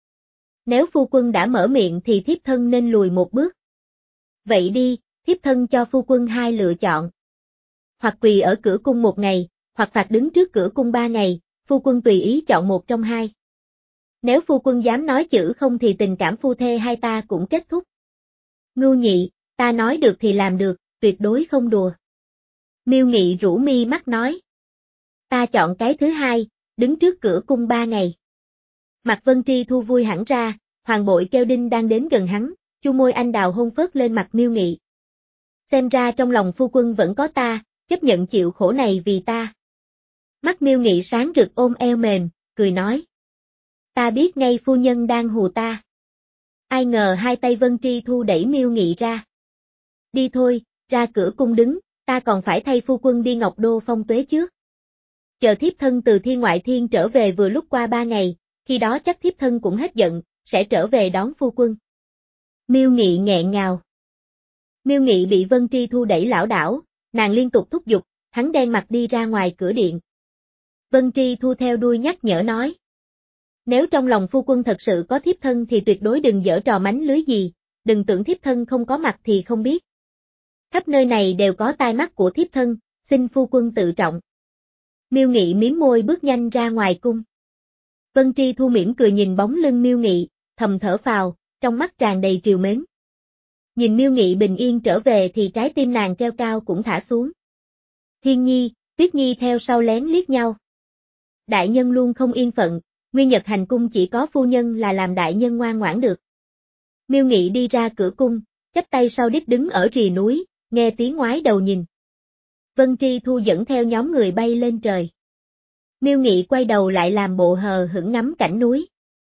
Nếu phu quân đã mở miệng thì thiếp thân nên lùi một bước. Vậy đi, thiếp thân cho phu quân hai lựa chọn. Hoặc quỳ ở cửa cung một ngày, hoặc phạt đứng trước cửa cung ba ngày, phu quân tùy ý chọn một trong hai. Nếu phu quân dám nói chữ không thì tình cảm phu thê hai ta cũng kết thúc. Ngưu Nhị, ta nói được thì làm được, tuyệt đối không đùa. Miêu Nghị rũ mi mắt nói. Ta chọn cái thứ hai, đứng trước cửa cung ba ngày. Mặt Vân Tri Thu vui hẳn ra, Hoàng Bội kêu đinh đang đến gần hắn, chu môi anh đào hôn phớt lên mặt Miêu Nghị. Xem ra trong lòng phu quân vẫn có ta, chấp nhận chịu khổ này vì ta. Mắt Miêu Nghị sáng rực ôm eo mềm, cười nói. Ta biết ngay phu nhân đang hù ta. Ai ngờ hai tay Vân Tri Thu đẩy Miêu Nghị ra. Đi thôi, ra cửa cung đứng, ta còn phải thay phu quân đi Ngọc Đô phong tuế trước. Chờ thiếp thân từ thiên ngoại thiên trở về vừa lúc qua ba ngày, khi đó chắc thiếp thân cũng hết giận, sẽ trở về đón phu quân. Miêu Nghị nghẹn ngào. Miêu Nghị bị Vân Tri Thu đẩy lảo đảo, nàng liên tục thúc giục, hắn đen mặt đi ra ngoài cửa điện. Vân Tri Thu theo đuôi nhắc nhở nói. Nếu trong lòng phu quân thật sự có thiếp thân thì tuyệt đối đừng giở trò mánh lưới gì, đừng tưởng thiếp thân không có mặt thì không biết. Khắp nơi này đều có tai mắt của thiếp thân, xin phu quân tự trọng. Miêu Nghị mím môi bước nhanh ra ngoài cung. Vân Tri Thu mỉm cười nhìn bóng lưng Miêu Nghị, thầm thở phào, trong mắt tràn đầy trìu mến. Nhìn Miêu Nghị bình yên trở về thì trái tim nàng treo cao cũng thả xuống. Thiên Nhi, Tuyết Nhi theo sau lén liếc nhau. Đại nhân luôn không yên phận, Nguyên Nhật hành cung chỉ có phu nhân là làm đại nhân ngoan ngoãn được. Miêu Nghị đi ra cửa cung, chắp tay sau đít đứng ở rìa núi, nghe tiếng ngoái đầu nhìn. Vân Tri Thu dẫn theo nhóm người bay lên trời. Miêu Nghị quay đầu lại làm bộ hờ hững ngắm cảnh núi.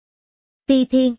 Ti Thiên.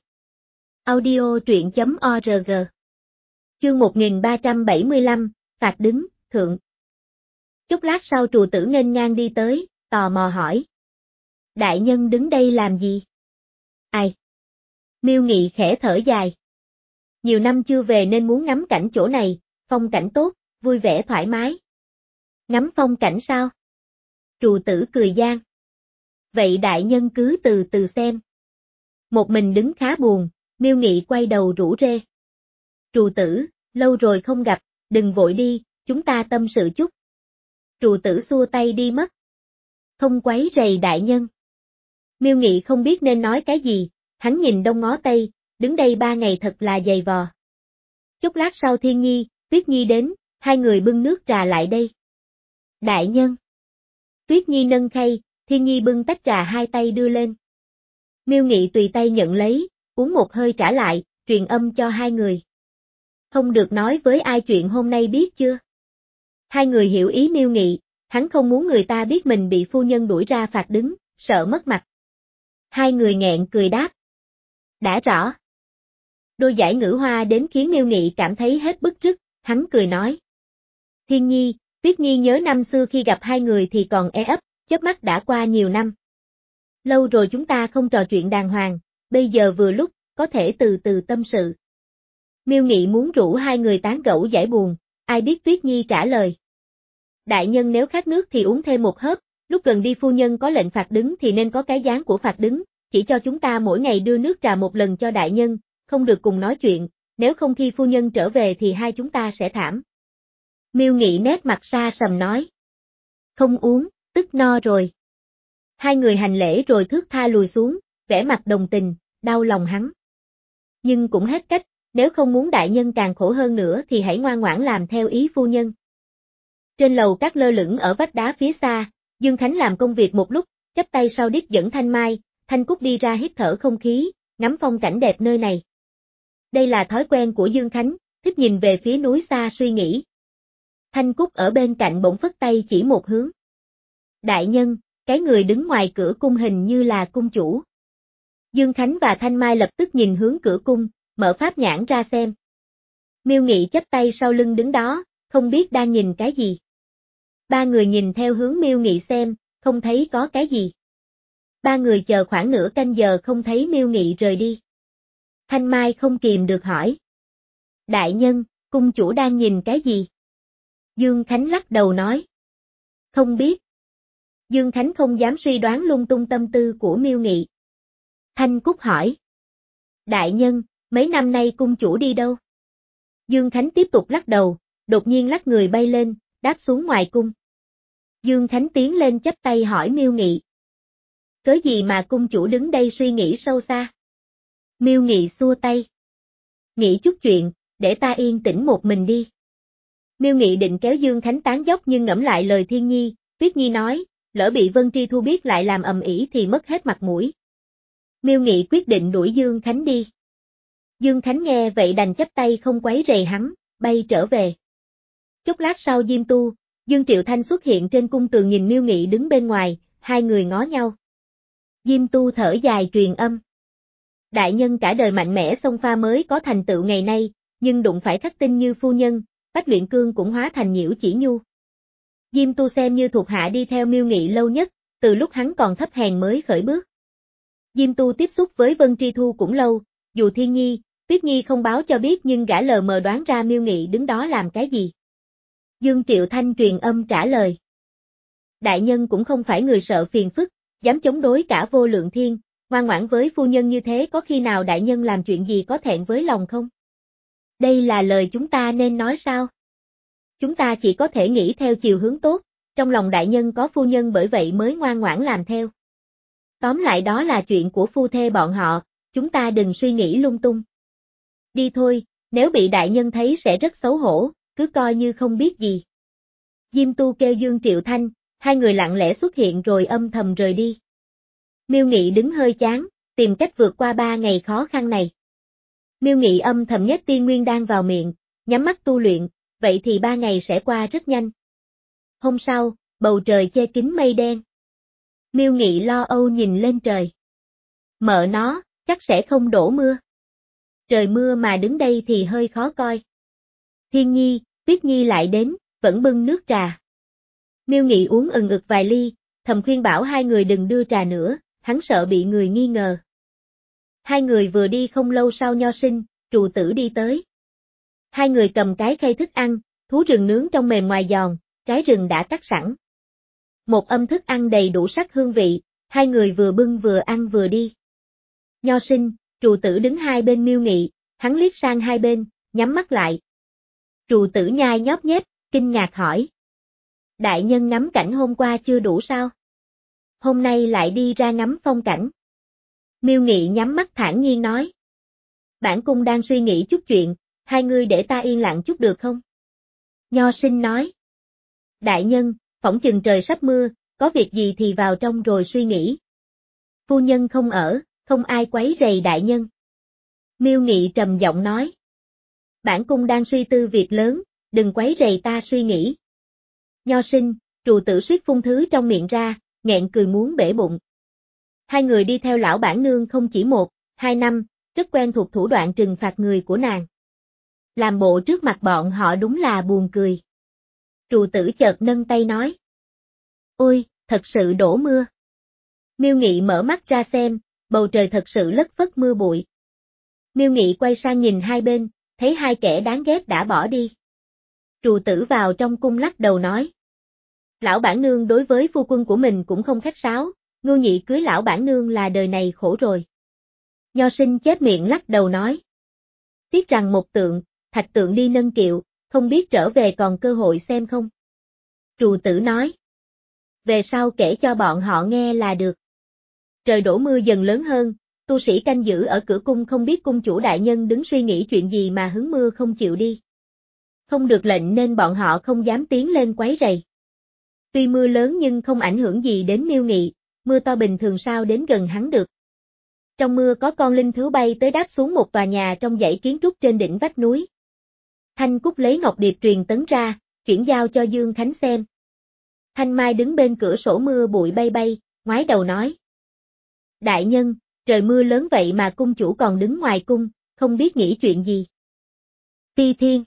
Audio truyện chấm org. Chương một nghìn ba trăm bảy mươi lăm, phạt đứng, thượng. Chốc lát sau Trù Tử nghênh ngang đi tới, tò mò hỏi. Đại nhân đứng đây làm gì? Ai? Miêu Nghị khẽ thở dài. Nhiều năm chưa về nên muốn ngắm cảnh chỗ này, phong cảnh tốt, vui vẻ thoải mái. Ngắm phong cảnh sao? Trù Tử cười gian. Vậy đại nhân cứ từ từ xem. Một mình đứng khá buồn, Miêu Nghị quay đầu rủ rê. Trù tử, lâu rồi không gặp, đừng vội đi, chúng ta tâm sự chút. Trù tử xua tay đi mất. Không quấy rầy đại nhân. Miêu Nghị không biết nên nói cái gì, hắn nhìn đông ngó tây, đứng đây ba ngày thật là dày vò. Chốc lát sau Thiên Nhi, Tuyết Nhi đến, hai người bưng nước trà lại đây. Đại nhân. Tuyết Nhi nâng khay, Thiên Nhi bưng tách trà hai tay đưa lên. Miêu Nghị tùy tay nhận lấy, uống một hơi trả lại, truyền âm cho hai người. Không được nói với ai chuyện hôm nay biết chưa? Hai người hiểu ý Miêu Nghị, hắn không muốn người ta biết mình bị phu nhân đuổi ra phạt đứng, sợ mất mặt. Hai người nghẹn cười đáp. Đã rõ. Đôi giải ngữ hoa đến khiến Miêu Nghị cảm thấy hết bức rứt, hắn cười nói. Thiên Nhi, Tuyết Nhi nhớ năm xưa khi gặp hai người thì còn e ấp, chớp mắt đã qua nhiều năm. Lâu rồi chúng ta không trò chuyện đàng hoàng, bây giờ vừa lúc, có thể từ từ tâm sự. Miêu Nghị muốn rủ hai người tán gẫu giải buồn, ai biết Tuyết Nhi trả lời. Đại nhân nếu khát nước thì uống thêm một hớp, lúc gần đi phu nhân có lệnh phạt đứng thì nên có cái dáng của phạt đứng, chỉ cho chúng ta mỗi ngày đưa nước trà một lần cho đại nhân, không được cùng nói chuyện, nếu không khi phu nhân trở về thì hai chúng ta sẽ thảm. Miêu Nghị nét mặt xa sầm nói. Không uống, tức no rồi. Hai người hành lễ rồi thướt tha lùi xuống, vẻ mặt đồng tình, đau lòng hắn. Nhưng cũng hết cách, nếu không muốn đại nhân càng khổ hơn nữa thì hãy ngoan ngoãn làm theo ý phu nhân. Trên lầu các lơ lửng ở vách đá phía xa, Dương Khánh làm công việc một lúc, chắp tay sau đít dẫn Thanh Mai, Thanh Cúc đi ra hít thở không khí, ngắm phong cảnh đẹp nơi này. Đây là thói quen của Dương Khánh, thích nhìn về phía núi xa suy nghĩ. Thanh Cúc ở bên cạnh bỗng phất tay chỉ một hướng. Đại nhân, cái người đứng ngoài cửa cung hình như là cung chủ. Dương Khánh và Thanh Mai lập tức nhìn hướng cửa cung, mở pháp nhãn ra xem. Miêu Nghị chắp tay sau lưng đứng đó, không biết đang nhìn cái gì. Ba người nhìn theo hướng Miêu Nghị xem, không thấy có cái gì. Ba người chờ khoảng nửa canh giờ không thấy Miêu Nghị rời đi. Thanh Mai không kìm được hỏi. Đại nhân, cung chủ đang nhìn cái gì? Dương Khánh lắc đầu nói. Không biết. Dương Khánh không dám suy đoán lung tung tâm tư của Miêu Nghị. Thanh Cúc hỏi. Đại nhân, mấy năm nay cung chủ đi đâu? Dương Khánh tiếp tục lắc đầu, đột nhiên lắc người bay lên, đáp xuống ngoài cung. Dương Khánh tiến lên chắp tay hỏi Miêu Nghị. Cớ gì mà cung chủ đứng đây suy nghĩ sâu xa? Miêu Nghị xua tay. Nghĩ chút chuyện, để ta yên tĩnh một mình đi. Miêu Nghị định kéo Dương Khánh tán dóc nhưng ngẫm lại lời Thiên Nhi, Tuyết Nhi nói, lỡ bị Vân Tri Thu biết lại làm ầm ĩ thì mất hết mặt mũi. Miêu Nghị quyết định đuổi Dương Khánh đi. Dương Khánh nghe vậy đành chắp tay không quấy rầy hắn, bay trở về. Chốc lát sau Diêm Tu, Dương Triệu Thanh xuất hiện trên cung tường nhìn Miêu Nghị đứng bên ngoài, hai người ngó nhau. Diêm Tu thở dài truyền âm. Đại nhân cả đời mạnh mẽ xông pha mới có thành tựu ngày nay, nhưng đụng phải khắc tinh như phu nhân, Bách Luyện Cương cũng hóa thành nhiễu chỉ nhu. Diêm Tu xem như thuộc hạ đi theo Miêu Nghị lâu nhất, từ lúc hắn còn thấp hèn mới khởi bước. Diêm Tu tiếp xúc với Vân Tri Thu cũng lâu, dù Thiên Nhi, Tuyết Nhi không báo cho biết nhưng gã lờ mờ đoán ra Miêu Nghị đứng đó làm cái gì. Dương Triệu Thanh truyền âm trả lời. Đại nhân cũng không phải người sợ phiền phức, dám chống đối cả Vô Lượng Thiên, ngoan ngoãn với phu nhân như thế có khi nào đại nhân làm chuyện gì có thẹn với lòng không? Đây là lời chúng ta nên nói sao? Chúng ta chỉ có thể nghĩ theo chiều hướng tốt, trong lòng đại nhân có phu nhân bởi vậy mới ngoan ngoãn làm theo. Tóm lại đó là chuyện của phu thê bọn họ, chúng ta đừng suy nghĩ lung tung. Đi thôi, nếu bị đại nhân thấy sẽ rất xấu hổ, cứ coi như không biết gì. Diêm Tu kêu Dương Triệu Thanh, hai người lặng lẽ xuất hiện rồi âm thầm rời đi. Miêu Nghị đứng hơi chán, tìm cách vượt qua ba ngày khó khăn này. Miêu Nghị âm thầm nhét tiên nguyên đan vào miệng, nhắm mắt tu luyện, vậy thì ba ngày sẽ qua rất nhanh. Hôm sau, bầu trời che kín mây đen. Miêu Nghị lo âu nhìn lên trời. Mợ nó, chắc sẽ không đổ mưa. Trời mưa mà đứng đây thì hơi khó coi. Thiên Nhi, Tuyết Nhi lại đến, vẫn bưng nước trà. Miêu Nghị uống ừng ực vài ly, thầm khuyên bảo hai người đừng đưa trà nữa, hắn sợ bị người nghi ngờ. Hai người vừa đi không lâu sau Nho Sinh, Trù Tử đi tới. Hai người cầm cái khay thức ăn, thú rừng nướng trong mềm ngoài giòn, trái rừng đã cắt sẵn. Một âm thức ăn đầy đủ sắc hương vị, hai người vừa bưng vừa ăn vừa đi. Nho Sinh, Trù Tử đứng hai bên Miêu Nghị, hắn liếc sang hai bên, nhắm mắt lại. Trù Tử Nhai nhóp nhép, kinh ngạc hỏi. Đại nhân ngắm cảnh hôm qua chưa đủ sao? Hôm nay lại đi ra ngắm phong cảnh. Miêu Nghị nhắm mắt thản nhiên nói. Bản cung đang suy nghĩ chút chuyện, hai ngươi để ta yên lặng chút được không? Nho Sinh nói. Đại nhân, phỏng chừng trời sắp mưa, có việc gì thì vào trong rồi suy nghĩ. Phu nhân không ở, không ai quấy rầy đại nhân. Miêu Nghị trầm giọng nói. Bản cung đang suy tư việc lớn, đừng quấy rầy ta suy nghĩ. Nho Sinh, Trù Tử suýt phun thứ trong miệng ra, nghẹn cười muốn bể bụng. Hai người đi theo lão bản nương không chỉ một, hai năm, rất quen thuộc thủ đoạn trừng phạt người của nàng. Làm bộ trước mặt bọn họ đúng là buồn cười. Trù Tử chợt nâng tay nói. Ôi, thật sự đổ mưa. Miêu Nghị mở mắt ra xem, bầu trời thật sự lất phất mưa bụi. Miêu Nghị quay sang nhìn hai bên, thấy hai kẻ đáng ghét đã bỏ đi. Trù Tử vào trong cung lắc đầu nói. Lão bản nương đối với phu quân của mình cũng không khách sáo, Ngưu Nhị cưới lão bản nương là đời này khổ rồi. Nho Sinh chép miệng lắc đầu nói. Tiếc rằng một tượng, thạch tượng đi nâng kiệu, không biết trở về còn cơ hội xem không. Trù Tử nói. Về sau kể cho bọn họ nghe là được. Trời đổ mưa dần lớn hơn, tu sĩ canh giữ ở cửa cung không biết cung chủ đại nhân đứng suy nghĩ chuyện gì mà hứng mưa không chịu đi. Không được lệnh nên bọn họ không dám tiến lên quấy rầy. Tuy mưa lớn nhưng không ảnh hưởng gì đến Miêu Nghị, mưa to bình thường sao đến gần hắn được. Trong mưa có con linh thú bay tới đáp xuống một tòa nhà trong dãy kiến trúc trên đỉnh vách núi. Thanh Cúc lấy ngọc điệp truyền tấn ra, chuyển giao cho Dương Khánh xem. Thanh Mai đứng bên cửa sổ mưa bụi bay bay, ngoái đầu nói. Đại nhân, trời mưa lớn vậy mà cung chủ còn đứng ngoài cung, không biết nghĩ chuyện gì. Ti Thiên.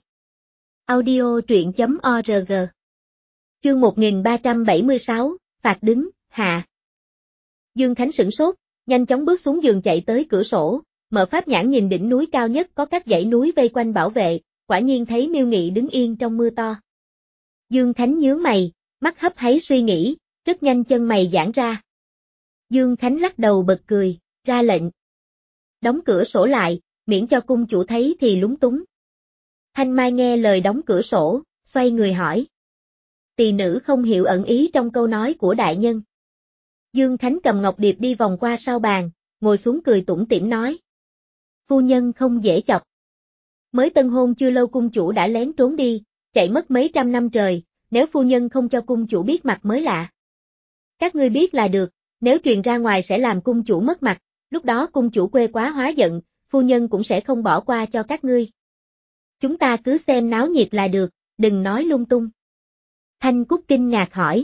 Audio truyện chấm org. Chương một nghìn ba trăm bảy mươi sáu, phạt đứng, hạ. Dương Khánh sửng sốt, nhanh chóng bước xuống giường chạy tới cửa sổ, mở pháp nhãn nhìn đỉnh núi cao nhất có các dãy núi vây quanh bảo vệ, quả nhiên thấy Miêu Nghị đứng yên trong mưa to. Dương Khánh nhướng mày, mắt hấp háy suy nghĩ, rất nhanh chân mày giãn ra. Dương Khánh lắc đầu bật cười, ra lệnh. Đóng cửa sổ lại, miễn cho cung chủ thấy thì lúng túng. Thanh Mai nghe lời đóng cửa sổ, xoay người hỏi. Tỳ nữ không hiểu ẩn ý trong câu nói của đại nhân. Dương Khánh cầm ngọc điệp đi vòng qua sau bàn, ngồi xuống cười tủm tỉm nói. Phu nhân không dễ chọc. Mới tân hôn chưa lâu cung chủ đã lén trốn đi, chạy mất mấy trăm năm trời, nếu phu nhân không cho cung chủ biết mặt mới lạ. Các ngươi biết là được, nếu truyền ra ngoài sẽ làm cung chủ mất mặt, lúc đó cung chủ quê quá hóa giận, phu nhân cũng sẽ không bỏ qua cho các ngươi. Chúng ta cứ xem náo nhiệt là được, đừng nói lung tung. Thanh Cúc kinh ngạc hỏi.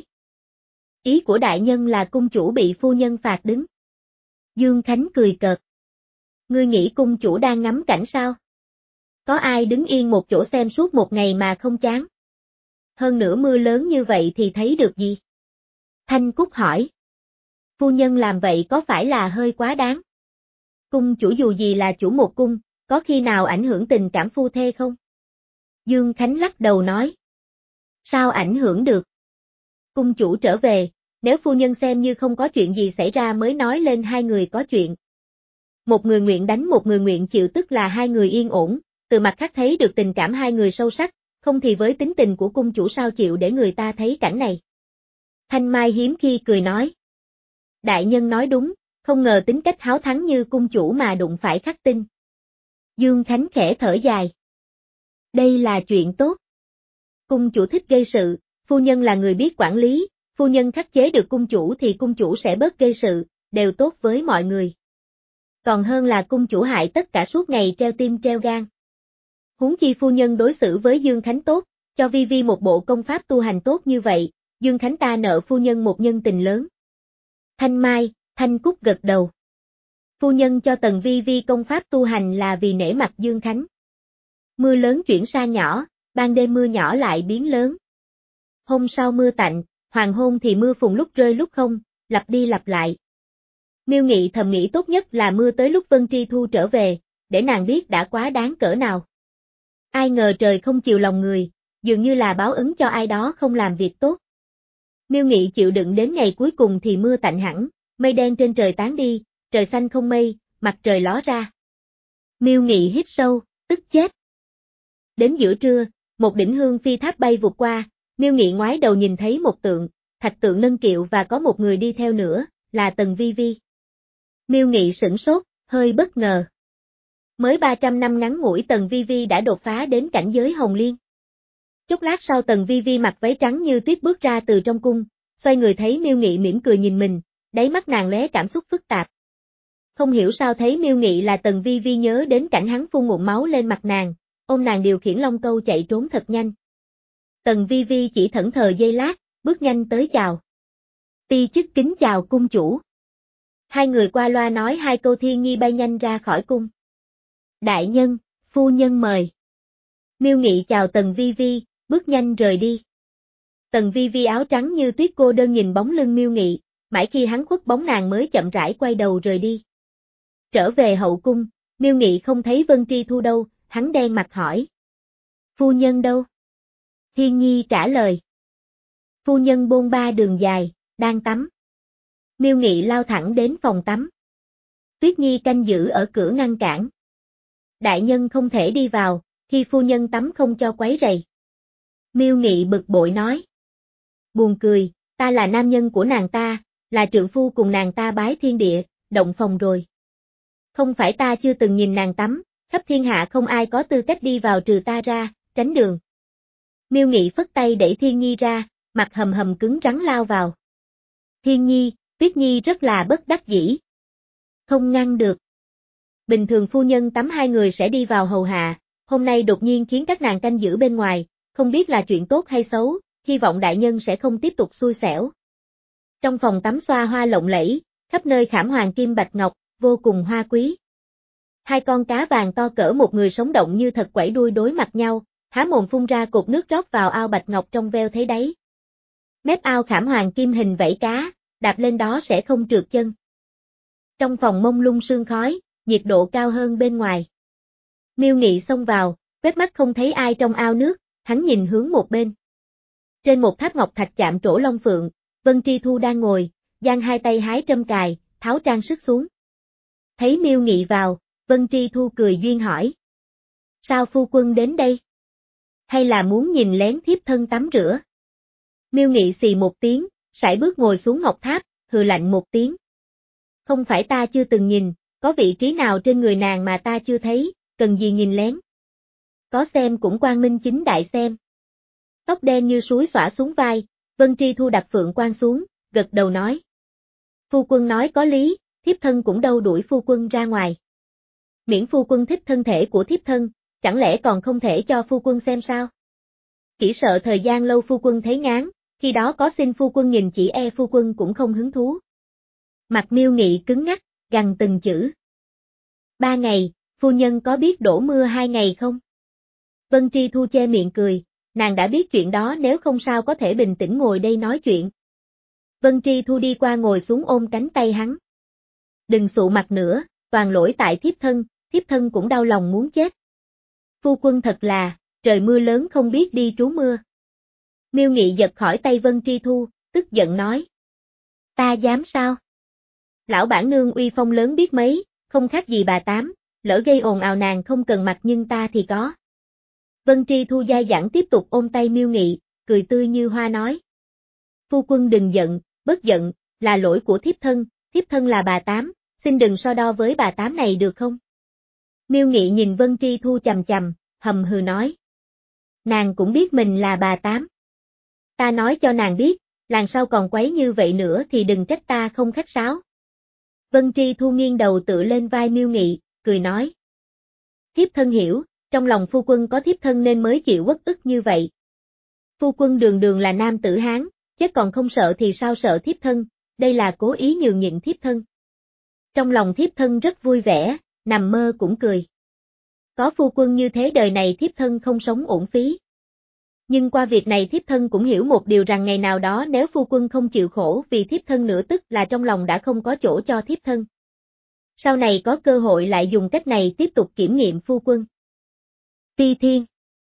Ý của đại nhân là cung chủ bị phu nhân phạt đứng. Dương Khánh cười cợt. Ngươi nghĩ cung chủ đang ngắm cảnh sao? Có ai đứng yên một chỗ xem suốt một ngày mà không chán? Hơn nữa mưa lớn như vậy thì thấy được gì? Thanh Cúc hỏi. Phu nhân làm vậy có phải là hơi quá đáng? Cung chủ dù gì là chủ một cung, có khi nào ảnh hưởng tình cảm phu thê không? Dương Khánh lắc đầu nói. Sao ảnh hưởng được? Cung chủ trở về, nếu phu nhân xem như không có chuyện gì xảy ra mới nói lên hai người có chuyện. Một người nguyện đánh một người nguyện chịu tức là hai người yên ổn, từ mặt khác thấy được tình cảm hai người sâu sắc, không thì với tính tình của cung chủ sao chịu để người ta thấy cảnh này. Thanh Mai hiếm khi cười nói. Đại nhân nói đúng, không ngờ tính cách háo thắng như cung chủ mà đụng phải khắc tinh. Dương Khánh khẽ thở dài. Đây là chuyện tốt. Cung chủ thích gây sự, phu nhân là người biết quản lý, phu nhân khắc chế được cung chủ thì cung chủ sẽ bớt gây sự, đều tốt với mọi người. Còn hơn là cung chủ hại tất cả suốt ngày treo tim treo gan. Huống chi phu nhân đối xử với Dương Khánh tốt, cho Vi Vi một bộ công pháp tu hành tốt như vậy, Dương Khánh ta nợ phu nhân một nhân tình lớn. Thanh Mai, Thanh Cúc gật đầu. Phu nhân cho Tần Vi Vi công pháp tu hành là vì nể mặt Dương Khánh. Mưa lớn chuyển sang nhỏ, ban đêm mưa nhỏ lại biến lớn. Hôm sau mưa tạnh, hoàng hôn thì mưa phùn lúc rơi lúc không, lặp đi lặp lại. Miêu Nghị thầm nghĩ tốt nhất là mưa tới lúc Vân Tri Thu trở về, để nàng biết đã quá đáng cỡ nào. Ai ngờ trời không chiều lòng người, dường như là báo ứng cho ai đó không làm việc tốt. Miêu Nghị chịu đựng đến ngày cuối cùng thì mưa tạnh hẳn, mây đen trên trời tán đi, trời xanh không mây, mặt trời ló ra. Miêu Nghị hít sâu, tức chết. Đến giữa trưa, một đỉnh hương phi tháp bay vụt qua, Miêu Nghị ngoái đầu nhìn thấy một tượng, thạch tượng nâng kiệu và có một người đi theo nữa, là Tần Vi Vi. Miêu Nghị sửng sốt, hơi bất ngờ. Mới ba trăm năm ngắn ngủi Tần Vi Vi đã đột phá đến cảnh giới hồng liên. Chốc lát sau Tần Vi Vi mặc váy trắng như tuyết bước ra từ trong cung, xoay người thấy Miêu Nghị mỉm cười nhìn mình, đáy mắt nàng lóe cảm xúc phức tạp. Không hiểu sao thấy Miêu Nghị là Tần Vi Vi nhớ đến cảnh hắn phun ngụm máu lên mặt nàng, ôm nàng điều khiển long câu chạy trốn thật nhanh. Tần Vi Vi chỉ thẫn thờ giây lát, bước nhanh tới chào. Ti chức kính chào cung chủ. Hai người qua loa nói hai câu Thiên Nhi bay nhanh ra khỏi cung. Đại nhân, phu nhân mời. Miêu Nghị chào Tần Vi Vi, bước nhanh rời đi. Tần Vi Vi áo trắng như tuyết cô đơn nhìn bóng lưng Miêu Nghị, mãi khi hắn khuất bóng nàng mới chậm rãi quay đầu rời đi. Trở về hậu cung, Miêu Nghị không thấy Vân Tri Thu đâu, hắn đen mặt hỏi. Phu nhân đâu? Thiên Nhi trả lời. Phu nhân bôn ba đường dài, đang tắm. Miêu Nghị lao thẳng đến phòng tắm. Tuyết Nhi canh giữ ở cửa ngăn cản. Đại nhân không thể đi vào, khi phu nhân tắm không cho quấy rầy. Miêu Nghị bực bội nói. Buồn cười, ta là nam nhân của nàng ta, là trượng phu cùng nàng ta bái thiên địa, động phòng rồi. Không phải ta chưa từng nhìn nàng tắm, khắp thiên hạ không ai có tư cách đi vào trừ ta ra, tránh đường. Miêu Nghị phất tay đẩy Thiên Nhi ra, mặt hầm hầm cứng rắn lao vào. Thiên Nhi, Tuyết Nhi rất là bất đắc dĩ. Không ngăn được. Bình thường phu nhân tắm hai người sẽ đi vào hầu hạ, hôm nay đột nhiên khiến các nàng canh giữ bên ngoài, không biết là chuyện tốt hay xấu, hy vọng đại nhân sẽ không tiếp tục xui xẻo. Trong phòng tắm xoa hoa lộng lẫy, khắp nơi khảm hoàng kim bạch ngọc, vô cùng hoa quý. Hai con cá vàng to cỡ một người sống động như thật quẩy đuôi đối mặt nhau, há mồm phun ra cột nước rót vào ao bạch ngọc trong veo thấy đáy. Mép ao khảm hoàng kim hình vảy cá, đạp lên đó sẽ không trượt chân. Trong phòng mông lung sương khói, nhiệt độ cao hơn bên ngoài. Miêu Nghị xông vào, quét mắt không thấy ai trong ao nước, hắn nhìn hướng một bên. Trên một tháp ngọc thạch chạm trổ long phượng, Vân Tri Thu đang ngồi, giang hai tay hái trâm cài, tháo trang sức xuống. Thấy Miêu Nghị vào, Vân Tri Thu cười duyên hỏi. Sao phu quân đến đây? Hay là muốn nhìn lén thiếp thân tắm rửa? Miêu Nghị xì một tiếng, sải bước ngồi xuống ngọc tháp, hừ lạnh một tiếng. Không phải ta chưa từng nhìn, có vị trí nào trên người nàng mà ta chưa thấy, cần gì nhìn lén? Có xem cũng quang minh chính đại xem. Tóc đen như suối xõa xuống vai, Vân Tri Thu đặt phượng quan xuống, gật đầu nói. Phu quân nói có lý, thiếp thân cũng đâu đuổi phu quân ra ngoài. Miễn phu quân thích thân thể của thiếp thân, chẳng lẽ còn không thể cho phu quân xem sao? Chỉ sợ thời gian lâu phu quân thấy ngán, khi đó có xin phu quân nhìn chỉ e phu quân cũng không hứng thú. Mặt Miêu Nghị cứng ngắc, gằn từng chữ. Ba ngày, phu nhân có biết đổ mưa hai ngày không? Vân Tri Thu che miệng cười, nàng đã biết chuyện đó nếu không sao có thể bình tĩnh ngồi đây nói chuyện. Vân Tri Thu đi qua ngồi xuống ôm cánh tay hắn. Đừng sụ mặt nữa, toàn lỗi tại thiếp thân, thiếp thân cũng đau lòng muốn chết. Phu quân thật là, trời mưa lớn không biết đi trú mưa. Miêu Nghị giật khỏi tay Vân Tri Thu, tức giận nói. Ta dám sao? Lão bản nương uy phong lớn biết mấy, không khác gì bà tám, lỡ gây ồn ào nàng không cần mặt nhưng ta thì có. Vân Tri Thu dai dẳng tiếp tục ôm tay Miêu Nghị, cười tươi như hoa nói. Phu quân đừng giận, bớt giận, là lỗi của thiếp thân, thiếp thân là bà tám, xin đừng so đo với bà tám này được không? Miêu Nghị nhìn Vân Tri Thu chằm chằm, hầm hừ nói. Nàng cũng biết mình là bà tám. Ta nói cho nàng biết, lần sau còn quấy như vậy nữa thì đừng trách ta không khách sáo. Vân Tri Thu nghiêng đầu tựa lên vai Miêu Nghị, cười nói. Thiếp thân hiểu, trong lòng phu quân có thiếp thân nên mới chịu uất ức như vậy. Phu quân đường đường là nam tử Hán, chết còn không sợ thì sao sợ thiếp thân, đây là cố ý nhường nhịn thiếp thân. Trong lòng thiếp thân rất vui vẻ, nằm mơ cũng cười. Có phu quân như thế đời này thiếp thân không sống uổng phí. Nhưng qua việc này thiếp thân cũng hiểu một điều rằng ngày nào đó nếu phu quân không chịu khổ vì thiếp thân nữa tức là trong lòng đã không có chỗ cho thiếp thân. Sau này có cơ hội lại dùng cách này tiếp tục kiểm nghiệm phu quân. Phi Thiên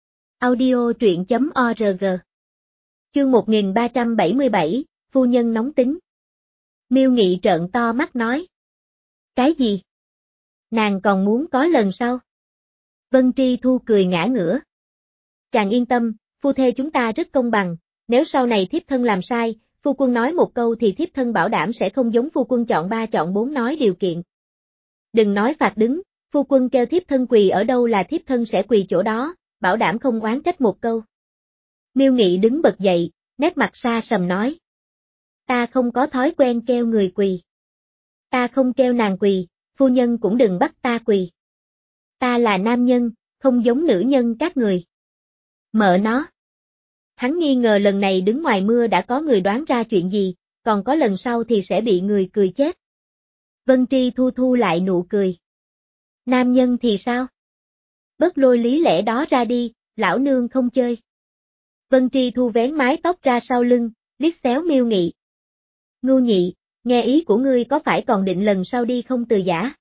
Audio truyện chấm org Chương một nghìn ba trăm bảy mươi bảy, Phu nhân nóng tính. Miêu Nghị trợn to mắt nói. Cái gì? Nàng còn muốn có lần sau? Vân Tri Thu cười ngã ngửa. Chàng yên tâm, phu thê chúng ta rất công bằng, nếu sau này thiếp thân làm sai, phu quân nói một câu thì thiếp thân bảo đảm sẽ không giống phu quân chọn ba chọn bốn nói điều kiện. Đừng nói phạt đứng, phu quân kêu thiếp thân quỳ ở đâu là thiếp thân sẽ quỳ chỗ đó, bảo đảm không oán trách một câu. Miêu Nghị đứng bật dậy, nét mặt xa sầm nói. Ta không có thói quen kêu người quỳ. Ta không kêu nàng quỳ, phu nhân cũng đừng bắt ta quỳ. Ta là nam nhân, không giống nữ nhân các người. Mợ nó. Hắn nghi ngờ lần này đứng ngoài mưa đã có người đoán ra chuyện gì, còn có lần sau thì sẽ bị người cười chết. Vân Tri Thu thu lại nụ cười. Nam nhân thì sao? Bớt lôi lý lẽ đó ra đi, lão nương không chơi. Vân Tri Thu vén mái tóc ra sau lưng, liếc xéo Miêu Nghị. Ngưu Nhị, nghe ý của ngươi có phải còn định lần sau đi không từ giả?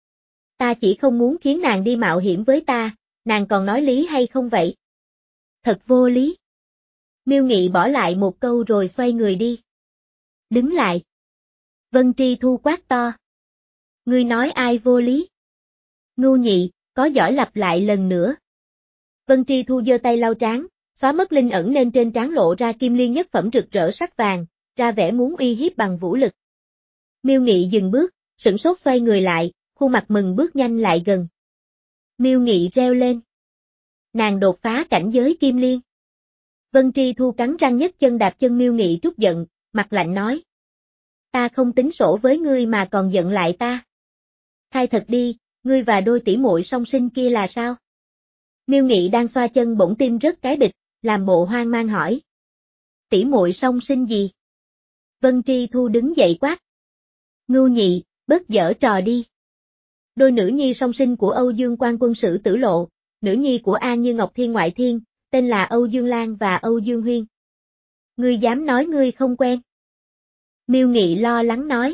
Ta chỉ không muốn khiến nàng đi mạo hiểm với ta, nàng còn nói lý hay không vậy? Thật vô lý. Miêu Nghị bỏ lại một câu rồi xoay người đi. Đứng lại. Vân Tri Thu quát to. Ngươi nói ai vô lý? Ngưu Nhị, có giỏi lặp lại lần nữa. Vân Tri Thu giơ tay lau trán, xóa mất linh ẩn nên trên trán lộ ra kim liên nhất phẩm rực rỡ sắc vàng, ra vẻ muốn uy hiếp bằng vũ lực. Miêu Nghị dừng bước, sửng sốt xoay người lại, khuôn mặt mừng bước nhanh lại gần. Miêu Nghị reo lên. Nàng đột phá cảnh giới kim liên. Vân Tri Thu cắn răng nhấc chân đạp chân Miêu Nghị trút giận, mặt lạnh nói. Ta không tính sổ với ngươi mà còn giận lại ta. Khai thật đi, ngươi và đôi tỷ muội song sinh kia là sao? Miêu Nghị đang xoa chân bỗng tim rớt cái bịch, làm bộ hoang mang hỏi. Tỷ muội song sinh gì? Vân Tri Thu đứng dậy quát. Ngưu Nhị, bớt giở trò đi. Đôi nữ nhi song sinh của Âu Dương Quan Quân Sử Tử Lộ, nữ nhi của An Như Ngọc Thiên ngoại thiên, tên là Âu Dương Lan và Âu Dương Huyên. Ngươi dám nói ngươi không quen? Miêu Nghị lo lắng nói.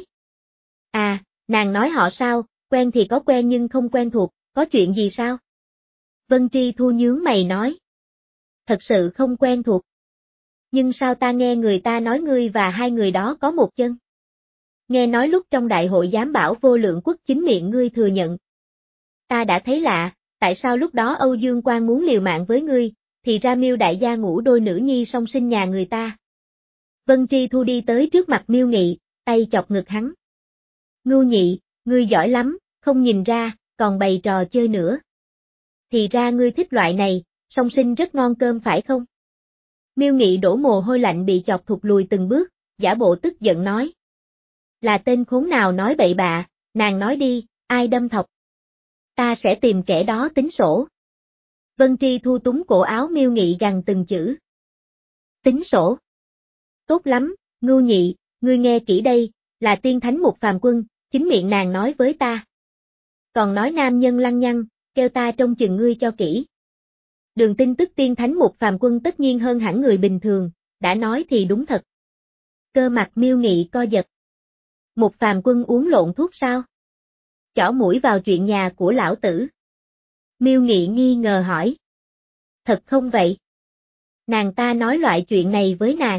À, nàng nói họ sao, quen thì có quen nhưng không quen thuộc, có chuyện gì sao? Vân Tri Thu nhướng mày nói. Thật sự không quen thuộc. Nhưng sao ta nghe người ta nói ngươi và hai người đó có một chân? Nghe nói lúc trong đại hội giám bảo vô lượng quốc chính miệng ngươi thừa nhận. Ta đã thấy lạ, tại sao lúc đó Âu Dương Quan muốn liều mạng với ngươi, thì ra Miêu đại gia ngủ đôi nữ nhi song sinh nhà người ta. Vân Tri Thu đi tới trước mặt Miêu Nghị, tay chọc ngực hắn. Ngưu Nhị, ngươi giỏi lắm, không nhìn ra, còn bày trò chơi nữa. Thì ra ngươi thích loại này, song sinh rất ngon cơm phải không? Miêu Nghị đổ mồ hôi lạnh bị chọc thụt lùi từng bước, giả bộ tức giận nói. Là tên khốn nào nói bậy bạ, nàng nói đi, ai đâm thọc? Ta sẽ tìm kẻ đó tính sổ. Vân Tri Thu túng cổ áo Miêu Nghị gằn từng chữ. Tính sổ. Tốt lắm, Ngưu Nhị, ngươi nghe kỹ đây, là tiên thánh một phàm quân, chính miệng nàng nói với ta. Còn nói nam nhân lăng nhăng, kêu ta trông chừng ngươi cho kỹ. Đường tin tức tiên thánh một phàm quân tất nhiên hơn hẳn người bình thường, đã nói thì đúng thật. Cơ mặt Miêu Nghị co giật. Một phàm quân uống lộn thuốc sao? Chỏ mũi vào chuyện nhà của lão tử. Miêu Nghị nghi ngờ hỏi. Thật không vậy? Nàng ta nói loại chuyện này với nàng.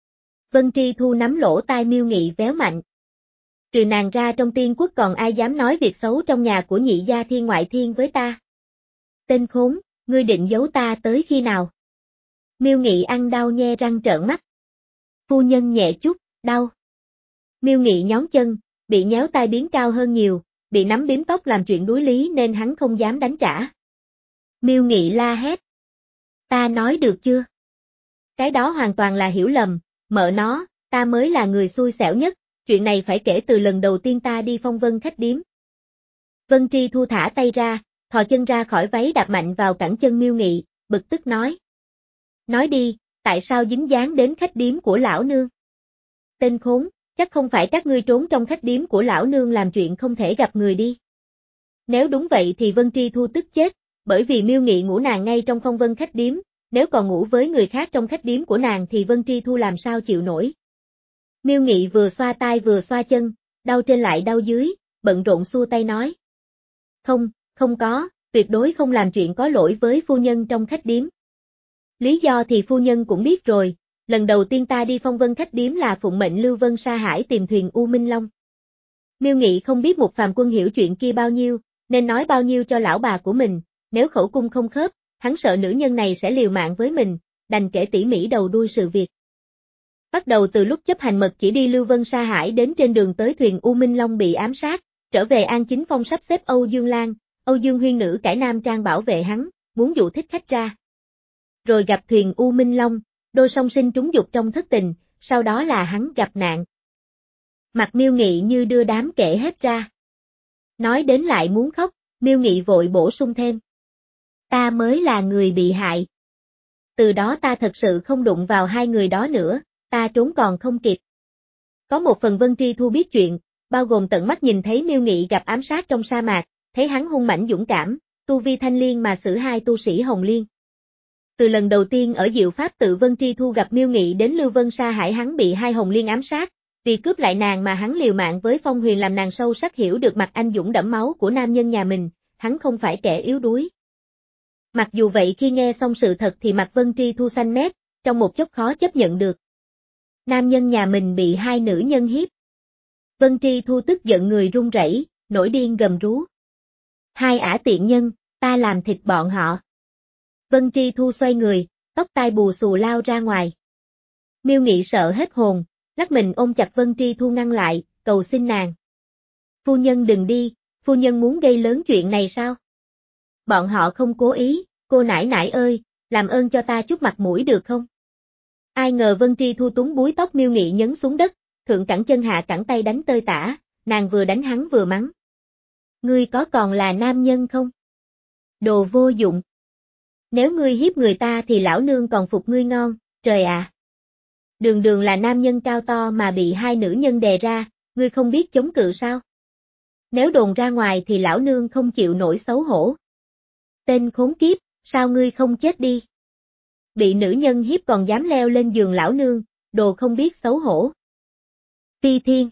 Vân Tri Thu nắm lỗ tai Miêu Nghị véo mạnh. Trừ nàng ra trong tiên quốc còn ai dám nói việc xấu trong nhà của nhị gia thiên ngoại thiên với ta? Tên khốn, ngươi định giấu ta tới khi nào? Miêu Nghị ăn đau nhe răng trợn mắt. Phu nhân nhẹ chút, đau. Miêu Nghị nhón chân, bị nhéo tai biến cao hơn nhiều, bị nắm bím tóc làm chuyện đuối lý nên hắn không dám đánh trả. Miêu Nghị la hét. Ta nói được chưa? Cái đó hoàn toàn là hiểu lầm, mợ nó, ta mới là người xui xẻo nhất, chuyện này phải kể từ lần đầu tiên ta đi phong vân khách điếm. Vân Tri Thu thả tay ra, thò chân ra khỏi váy đạp mạnh vào cẳng chân Miêu Nghị, bực tức nói. Nói đi, tại sao dính dáng đến khách điếm của lão nương? Tên khốn, chắc không phải các ngươi trốn trong khách điếm của lão nương làm chuyện không thể gặp người đi. Nếu đúng vậy thì Vân Tri Thu tức chết, bởi vì Miêu Nghị ngủ nàng ngay trong phong vân khách điếm, nếu còn ngủ với người khác trong khách điếm của nàng thì Vân Tri Thu làm sao chịu nổi. Miêu Nghị vừa xoa tai vừa xoa chân, đau trên lại đau dưới, bận rộn xua tay nói. Không, không có, tuyệt đối không làm chuyện có lỗi với phu nhân trong khách điếm. Lý do thì phu nhân cũng biết rồi, lần đầu tiên ta đi phong vân khách điếm là phụng mệnh Lưu Vân sa hải tìm thuyền U Minh Long. Miêu Nghị không biết một phàm quân hiểu chuyện kia bao nhiêu, nên nói bao nhiêu cho lão bà của mình, nếu khẩu cung không khớp, hắn sợ nữ nhân này sẽ liều mạng với mình, đành kể tỉ mỉ đầu đuôi sự việc. Bắt đầu từ lúc chấp hành mật chỉ đi Lưu Vân Sa Hải đến trên đường tới thuyền U Minh Long bị ám sát, trở về An Chính Phong sắp xếp Âu Dương Lan, Âu Dương Huyên nữ cải nam trang bảo vệ hắn, muốn dụ thích khách ra. Rồi gặp thuyền U Minh Long, đôi song sinh trúng dục trong thất tình, sau đó là hắn gặp nạn. Mặt Miêu Nghị như đưa đám kể hết ra. Nói đến lại muốn khóc, Miêu Nghị vội bổ sung thêm. Ta mới là người bị hại. Từ đó ta thật sự không đụng vào hai người đó nữa, ta trốn còn không kịp. Có một phần Vân Tri Thu biết chuyện, bao gồm tận mắt nhìn thấy Miêu Nghị gặp ám sát trong sa mạc, thấy hắn hung mãnh dũng cảm, tu vi thanh liên mà xử hai tu sĩ Hồng Liên. Từ lần đầu tiên ở Diệu Pháp tự Vân Tri Thu gặp Miêu Nghị đến Lưu Vân Sa Hải hắn bị hai Hồng Liên ám sát, vì cướp lại nàng mà hắn liều mạng với Phong Huyền làm nàng sâu sắc hiểu được mặt anh dũng đẫm máu của nam nhân nhà mình, hắn không phải kẻ yếu đuối. Mặc dù vậy khi nghe xong sự thật thì mặt Vân Tri Thu xanh mét, trong một chốc khó chấp nhận được. Nam nhân nhà mình bị hai nữ nhân hiếp. Vân Tri Thu tức giận người run rẩy, nổi điên gầm rú. Hai ả tiện nhân, ta làm thịt bọn họ. Vân Tri Thu xoay người, tóc tai bù xù lao ra ngoài. Miêu Nghị sợ hết hồn, lắc mình ôm chặt Vân Tri Thu ngăn lại, cầu xin nàng. Phu nhân đừng đi, phu nhân muốn gây lớn chuyện này sao? Bọn họ không cố ý, cô nãi nãi ơi, làm ơn cho ta chút mặt mũi được không? Ai ngờ Vân Tri Thu túng búi tóc Miêu Nghị nhấn xuống đất, thượng cẳng chân hạ cẳng tay đánh tơi tả, nàng vừa đánh hắn vừa mắng. Ngươi có còn là nam nhân không? Đồ vô dụng. Nếu ngươi hiếp người ta thì lão nương còn phục ngươi ngon, trời ạ. À. Đường đường là nam nhân cao to mà bị hai nữ nhân đè ra, ngươi không biết chống cự sao? Nếu đồn ra ngoài thì lão nương không chịu nổi xấu hổ. Tên khốn kiếp, sao ngươi không chết đi? Bị nữ nhân hiếp còn dám leo lên giường lão nương, đồ không biết xấu hổ. Ti Thiên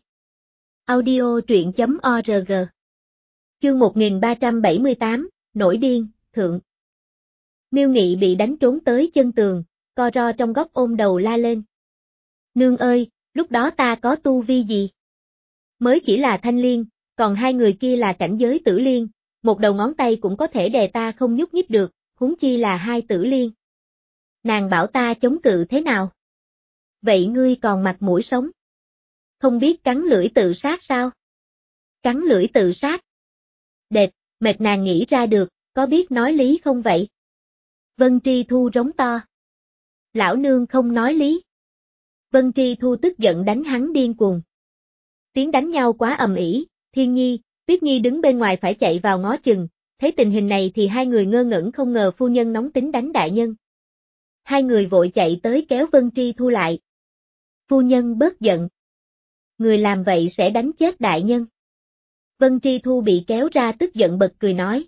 Audio truyện chấm org Chương một nghìn ba trăm bảy mươi tám, Nổi điên, thượng. Miêu Nghị bị đánh trốn tới chân tường, co ro trong góc ôm đầu la lên. Nương ơi, lúc đó ta có tu vi gì? Mới chỉ là thanh liên, còn hai người kia là cảnh giới tử liên, một đầu ngón tay cũng có thể đè ta không nhúc nhích được, huống chi là hai tử liên. Nàng bảo ta chống cự thế nào? Vậy ngươi còn mặt mũi sống? Không biết cắn lưỡi tự sát sao? Cắn lưỡi tự sát? Đệt, mệt nàng nghĩ ra được, có biết nói lý không vậy? Vân Tri Thu rống to. Lão nương không nói lý. Vân Tri Thu tức giận đánh hắn điên cuồng. Tiếng đánh nhau quá ầm ĩ, Thiên Nhi, Tuyết Nhi đứng bên ngoài phải chạy vào ngó chừng, thấy tình hình này thì hai người ngơ ngẩn không ngờ phu nhân nóng tính đánh đại nhân. Hai người vội chạy tới kéo Vân Tri Thu lại. Phu nhân bớt giận. Người làm vậy sẽ đánh chết đại nhân. Vân Tri Thu bị kéo ra tức giận bật cười nói.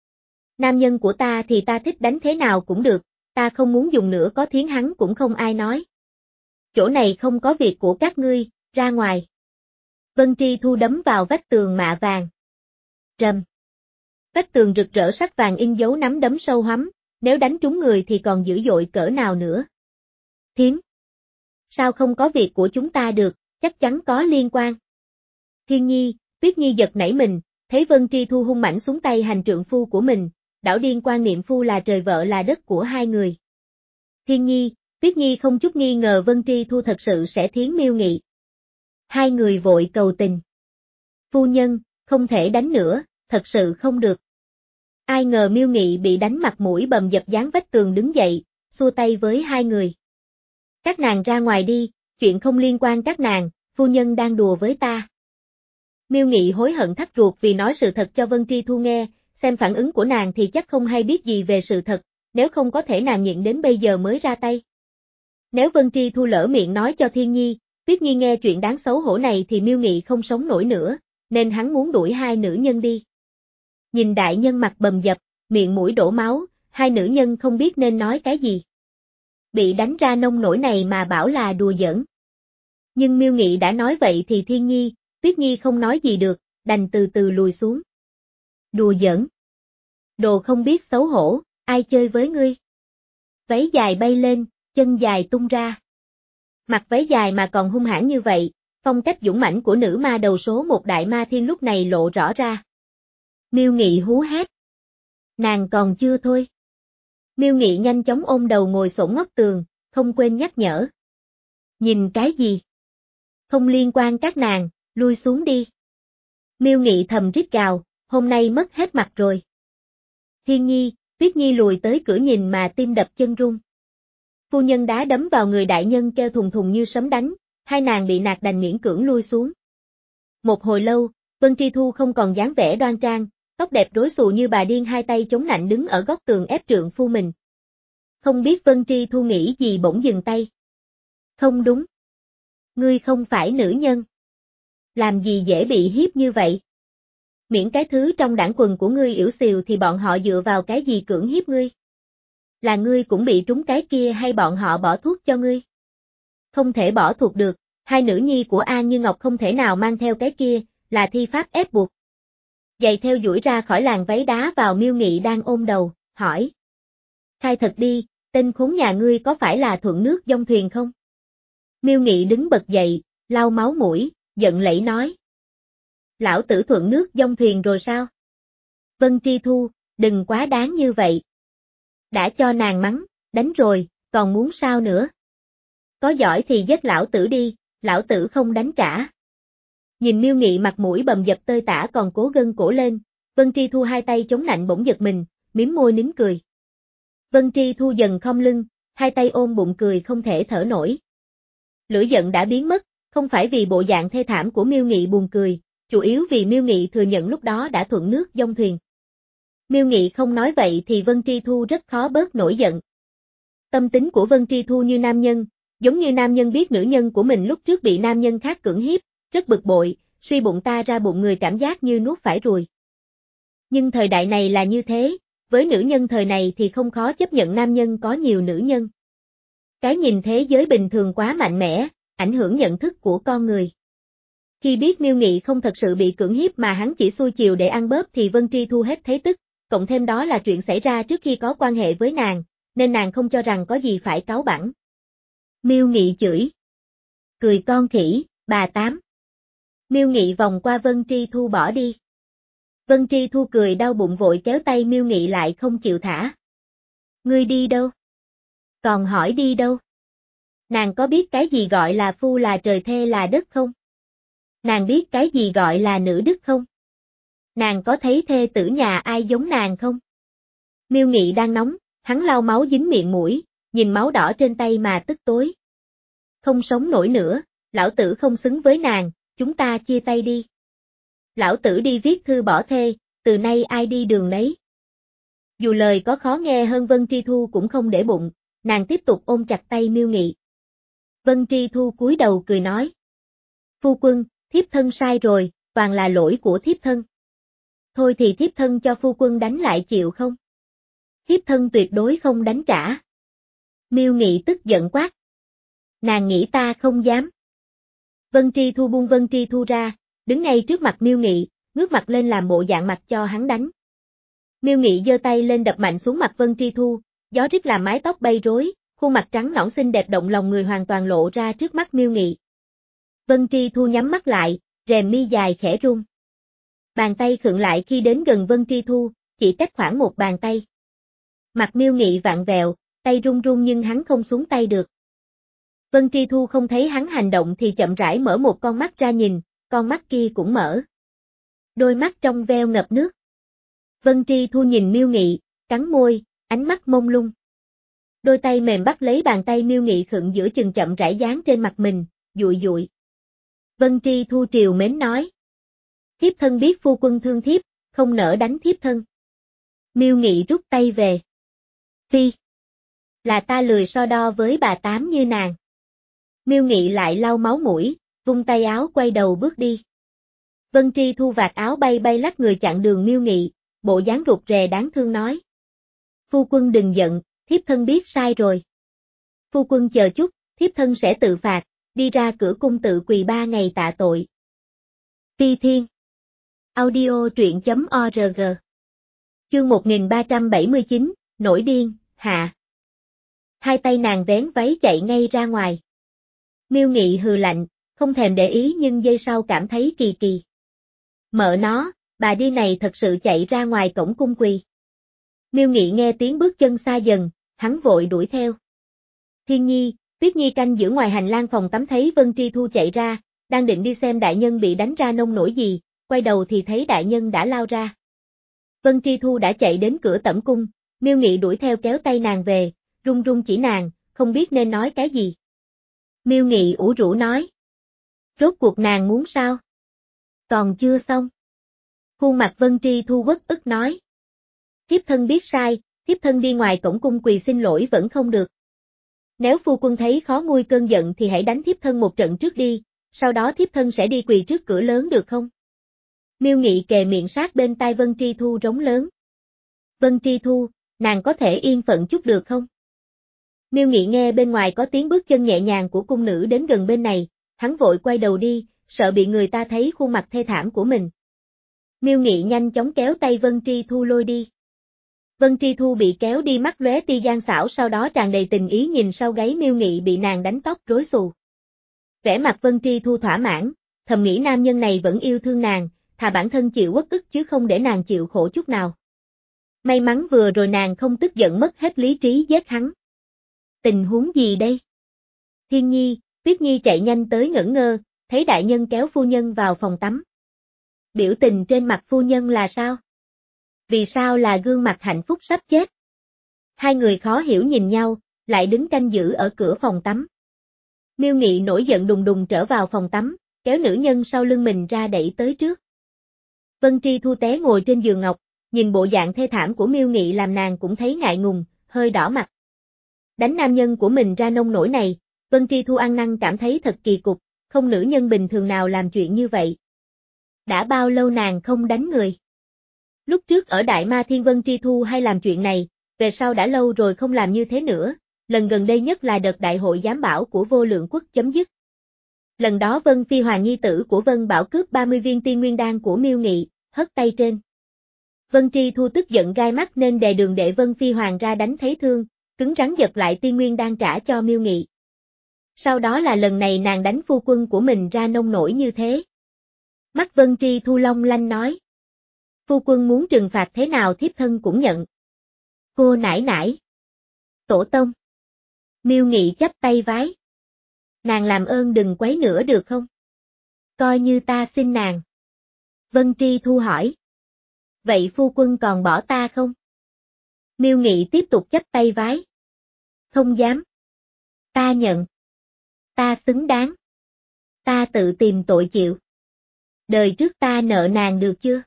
Nam nhân của ta thì ta thích đánh thế nào cũng được, ta không muốn dùng nữa có thiến hắn cũng không ai nói. Chỗ này không có việc của các ngươi, ra ngoài. Vân Tri Thu đấm vào vách tường mạ vàng. Rầm. Vách tường rực rỡ sắc vàng in dấu nắm đấm sâu hoắm, nếu đánh trúng người thì còn dữ dội cỡ nào nữa. Thiến. Sao không có việc của chúng ta được, chắc chắn có liên quan. Thiên Nhi, Tuyết Nhi giật nảy mình, thấy Vân Tri Thu hung mãnh xuống tay hành trượng phu của mình, đảo điên quan niệm phu là trời vợ là đất của hai người. Thiên Nhi, Tuyết Nhi không chút nghi ngờ Vân Tri Thu thật sự sẽ thiến Miêu Nghị. Hai người vội cầu tình. Phu nhân, không thể đánh nữa, thật sự không được. Ai ngờ Miêu Nghị bị đánh mặt mũi bầm dập dán vách tường đứng dậy, xua tay với hai người. Các nàng ra ngoài đi, chuyện không liên quan các nàng, phu nhân đang đùa với ta. Miêu Nghị hối hận thắt ruột vì nói sự thật cho Vân Tri Thu nghe, xem phản ứng của nàng thì chắc không hay biết gì về sự thật, nếu không có thể nàng nhịn đến bây giờ mới ra tay. Nếu Vân Tri Thu lỡ miệng nói cho Thiên Nhi, Tuyết Nhi nghe chuyện đáng xấu hổ này thì Miêu Nghị không sống nổi nữa, nên hắn muốn đuổi hai nữ nhân đi. Nhìn đại nhân mặt bầm dập, miệng mũi đổ máu, hai nữ nhân không biết nên nói cái gì. Bị đánh ra nông nổi này mà bảo là đùa giỡn. Nhưng Miêu Nghị đã nói vậy thì Thiên Nhi, Tuyết Nhi không nói gì được, đành từ từ lùi xuống. Đùa giỡn. Đồ không biết xấu hổ, ai chơi với ngươi? Váy dài bay lên, chân dài tung ra. Mặc váy dài mà còn hung hãn như vậy, phong cách dũng mãnh của nữ ma đầu số một đại ma thiên lúc này lộ rõ ra. Miêu Nghị hú hét. Nàng còn chưa thôi. Miêu Nghị nhanh chóng ôm đầu ngồi xổm ngóc tường, không quên nhắc nhở. Nhìn cái gì? Không liên quan các nàng, lui xuống đi. Miêu Nghị thầm rít gào, hôm nay mất hết mặt rồi. Thiên Nhi, Tuyết Nhi lùi tới cửa nhìn mà tim đập chân run. Phu nhân đá đấm vào người đại nhân kêu thùng thùng như sấm đánh, hai nàng bị nạt đành miễn cưỡng lui xuống. Một hồi lâu, Vân Tri Thu không còn dáng vẻ đoan trang, tóc đẹp rối xù như bà điên hai tay chống nạnh đứng ở góc tường ép trượng phu mình. Không biết Vân Tri Thu nghĩ gì bỗng dừng tay. Không đúng. Ngươi không phải nữ nhân. Làm gì dễ bị hiếp như vậy? Miễn cái thứ trong đảng quần của ngươi yểu xìu thì bọn họ dựa vào cái gì cưỡng hiếp ngươi? Là ngươi cũng bị trúng cái kia hay bọn họ bỏ thuốc cho ngươi? Không thể bỏ thuốc được, hai nữ nhi của An Như Ngọc không thể nào mang theo cái kia, là thi pháp ép buộc. Giày theo duỗi ra khỏi làn váy đá vào Miêu Nghị đang ôm đầu, hỏi. Khai thật đi, tên khốn nhà ngươi có phải là thuận nước dông thuyền không? Miêu Nghị đứng bật dậy, lau máu mũi, giận lẫy nói. Lão tử thuận nước dông thuyền rồi sao? Vân Tri Thu, đừng quá đáng như vậy. Đã cho nàng mắng, đánh rồi, còn muốn sao nữa? Có giỏi thì giết lão tử đi, lão tử không đánh trả. Nhìn Miêu Nghị mặt mũi bầm dập tơi tả còn cố gân cổ lên, Vân Tri Thu hai tay chống nạnh bỗng giật mình, mím môi nín cười. Vân Tri Thu dần khom lưng, hai tay ôm bụng cười không thể thở nổi. Lửa giận đã biến mất, không phải vì bộ dạng thê thảm của Miêu Nghị buồn cười, chủ yếu vì Miêu Nghị thừa nhận lúc đó đã thuận nước dông thuyền. Miêu Nghị không nói vậy thì Vân Tri Thu rất khó bớt nổi giận. Tâm tính của Vân Tri Thu như nam nhân, giống như nam nhân biết nữ nhân của mình lúc trước bị nam nhân khác cưỡng hiếp, rất bực bội, suy bụng ta ra bụng người cảm giác như nuốt phải ruồi. Nhưng thời đại này là như thế, với nữ nhân thời này thì không khó chấp nhận nam nhân có nhiều nữ nhân. Cái nhìn thế giới bình thường quá mạnh mẽ, ảnh hưởng nhận thức của con người. Khi biết Miêu Nghị không thật sự bị cưỡng hiếp mà hắn chỉ xuôi chiều để ăn bớp thì Vân Tri Thu hết thấy tức, cộng thêm đó là chuyện xảy ra trước khi có quan hệ với nàng, nên nàng không cho rằng có gì phải cáu bẳn. Miêu Nghị chửi. Cười con khỉ, bà tám. Miêu Nghị vòng qua Vân Tri Thu bỏ đi. Vân Tri Thu cười đau bụng vội kéo tay Miêu Nghị lại không chịu thả. Ngươi đi đâu? Còn hỏi đi đâu? Nàng có biết cái gì gọi là phu là trời thê là đất không? Nàng biết cái gì gọi là nữ đức không? Nàng có thấy thê tử nhà ai giống nàng không? Miêu Nghị đang nóng, hắn lau máu dính miệng mũi, nhìn máu đỏ trên tay mà tức tối. Không sống nổi nữa, lão tử không xứng với nàng, chúng ta chia tay đi. Lão tử đi viết thư bỏ thê, từ nay ai đi đường nấy. Dù lời có khó nghe hơn Vân Tri Thu cũng không để bụng, nàng tiếp tục ôm chặt tay Miêu Nghị. Vân Tri Thu cúi đầu cười nói. Phu quân, thiếp thân sai rồi, toàn là lỗi của thiếp thân. Thôi thì thiếp thân cho phu quân đánh lại chịu không? Thiếp thân tuyệt đối không đánh trả. Miêu Nghị tức giận quát. Nàng nghĩ ta không dám. Vân Tri Thu buông Vân Tri Thu ra, đứng ngay trước mặt Miêu Nghị, ngước mặt lên làm bộ dạng mặt cho hắn đánh. Miêu Nghị giơ tay lên đập mạnh xuống mặt Vân Tri Thu, gió rít làm mái tóc bay rối, khuôn mặt trắng nõn xinh đẹp động lòng người hoàn toàn lộ ra trước mắt Miêu Nghị. Vân Tri Thu nhắm mắt lại, rèm mi dài khẽ rung. Bàn tay khựng lại khi đến gần Vân Tri Thu, chỉ cách khoảng một bàn tay. Mặt Miêu Nghị vặn vẹo, tay run run nhưng hắn không xuống tay được. Vân Tri Thu không thấy hắn hành động thì chậm rãi mở một con mắt ra nhìn, con mắt kia cũng mở. Đôi mắt trong veo ngập nước. Vân Tri Thu nhìn Miêu Nghị, cắn môi, ánh mắt mông lung. Đôi tay mềm bắt lấy bàn tay Miêu Nghị khựng giữa chừng chậm rãi dán trên mặt mình, dụi dụi. Vân Tri Thu triều mến nói. Thiếp thân biết phu quân thương thiếp, không nỡ đánh thiếp thân. Miêu Nghị rút tay về. Phi. Là ta lười so đo với bà tám như nàng. Miêu Nghị lại lau máu mũi, vung tay áo quay đầu bước đi. Vân Tri Thu vạt áo bay bay lắc người chặn đường Miêu Nghị, bộ dáng rụt rè đáng thương nói. Phu quân đừng giận, thiếp thân biết sai rồi. Phu quân chờ chút, thiếp thân sẽ tự phạt, đi ra cửa cung tự quỳ ba ngày tạ tội. Phi Thiên. Audio truyện chấm org. Chương một nghìn ba trăm bảy mươi chín, nổi điên, hạ. Hai tay nàng vén váy chạy ngay ra ngoài. Miêu Nghị hừ lạnh, không thèm để ý nhưng giây sau cảm thấy kỳ kỳ. Mợ nó, bà đi này thật sự chạy ra ngoài cổng cung quỳ. Miêu Nghị nghe tiếng bước chân xa dần, hắn vội đuổi theo. Thiên Nhi, Tuyết Nhi canh giữ ngoài hành lang phòng tắm thấy Vân Tri Thu chạy ra, đang định đi xem đại nhân bị đánh ra nông nổi gì, quay đầu thì thấy đại nhân đã lao ra. Vân Tri Thu đã chạy đến cửa tẩm cung, Miêu Nghị đuổi theo kéo tay nàng về, run run chỉ nàng, không biết nên nói cái gì. Miêu Nghị ủ rũ nói. Rốt cuộc nàng muốn sao? Còn chưa xong. Khuôn mặt Vân Tri Thu uất ức nói. Thiếp thân biết sai, thiếp thân đi ngoài cổng cung quỳ xin lỗi vẫn không được. Nếu phu quân thấy khó nguôi cơn giận thì hãy đánh thiếp thân một trận trước đi, sau đó thiếp thân sẽ đi quỳ trước cửa lớn được không? Miêu Nghị kề miệng sát bên tai Vân Tri Thu rống lớn. Vân Tri Thu, nàng có thể yên phận chút được không? Miêu Nghị nghe bên ngoài có tiếng bước chân nhẹ nhàng của cung nữ đến gần bên này, hắn vội quay đầu đi, sợ bị người ta thấy khuôn mặt thê thảm của mình. Miêu Nghị nhanh chóng kéo tay Vân Tri Thu lôi đi. Vân Tri Thu bị kéo đi mắt lóe tia gian xảo, sau đó tràn đầy tình ý nhìn sau gáy Miêu Nghị bị nàng đánh tóc rối xù. Vẻ mặt Vân Tri Thu thỏa mãn, thầm nghĩ nam nhân này vẫn yêu thương nàng, thà bản thân chịu uất ức chứ không để nàng chịu khổ chút nào. May mắn vừa rồi nàng không tức giận mất hết lý trí giết hắn. Tình huống gì đây? Thiên Nhi, Tuyết Nhi chạy nhanh tới ngẩn ngơ, thấy đại nhân kéo phu nhân vào phòng tắm. Biểu tình trên mặt phu nhân là sao? Vì sao là gương mặt hạnh phúc sắp chết? Hai người khó hiểu nhìn nhau, lại đứng canh giữ ở cửa phòng tắm. Miêu Nghị nổi giận đùng đùng trở vào phòng tắm, kéo nữ nhân sau lưng mình ra đẩy tới trước. Vân Tri Thu té ngồi trên giường ngọc, nhìn bộ dạng thê thảm của Miêu Nghị làm nàng cũng thấy ngại ngùng, hơi đỏ mặt. Đánh nam nhân của mình ra nông nổi này, Vân Tri Thu ăn năn cảm thấy thật kỳ cục, không nữ nhân bình thường nào làm chuyện như vậy. Đã bao lâu nàng không đánh người? Lúc trước ở Đại Ma Thiên Vân Tri Thu hay làm chuyện này, về sau đã lâu rồi không làm như thế nữa, lần gần đây nhất là đợt đại hội giám bảo của Vô Lượng Quốc chấm dứt. Lần đó Vân Phi Hoàng nhi tử của Vân Bảo cướp ba mươi viên tiên nguyên đan của Miêu Nghị, hất tay trên. Vân Tri Thu tức giận gai mắt nên đè đường đệ Vân Phi Hoàng ra đánh thấy thương, cứng rắn giật lại tiên nguyên đan trả cho Miêu Nghị. Sau đó là lần này nàng đánh phu quân của mình ra nông nổi như thế. Mắt Vân Tri Thu long lanh nói. Phu quân muốn trừng phạt thế nào thiếp thân cũng nhận. Cô nải nải. Tổ tông. Miêu Nghị chắp tay vái. Nàng làm ơn đừng quấy nữa được không? Coi như ta xin nàng. Vân Tri Thu hỏi. Vậy phu quân còn bỏ ta không? Miêu Nghị tiếp tục chắp tay vái. Không dám. Ta nhận. Ta xứng đáng. Ta tự tìm tội chịu. Đời trước ta nợ nàng được chưa?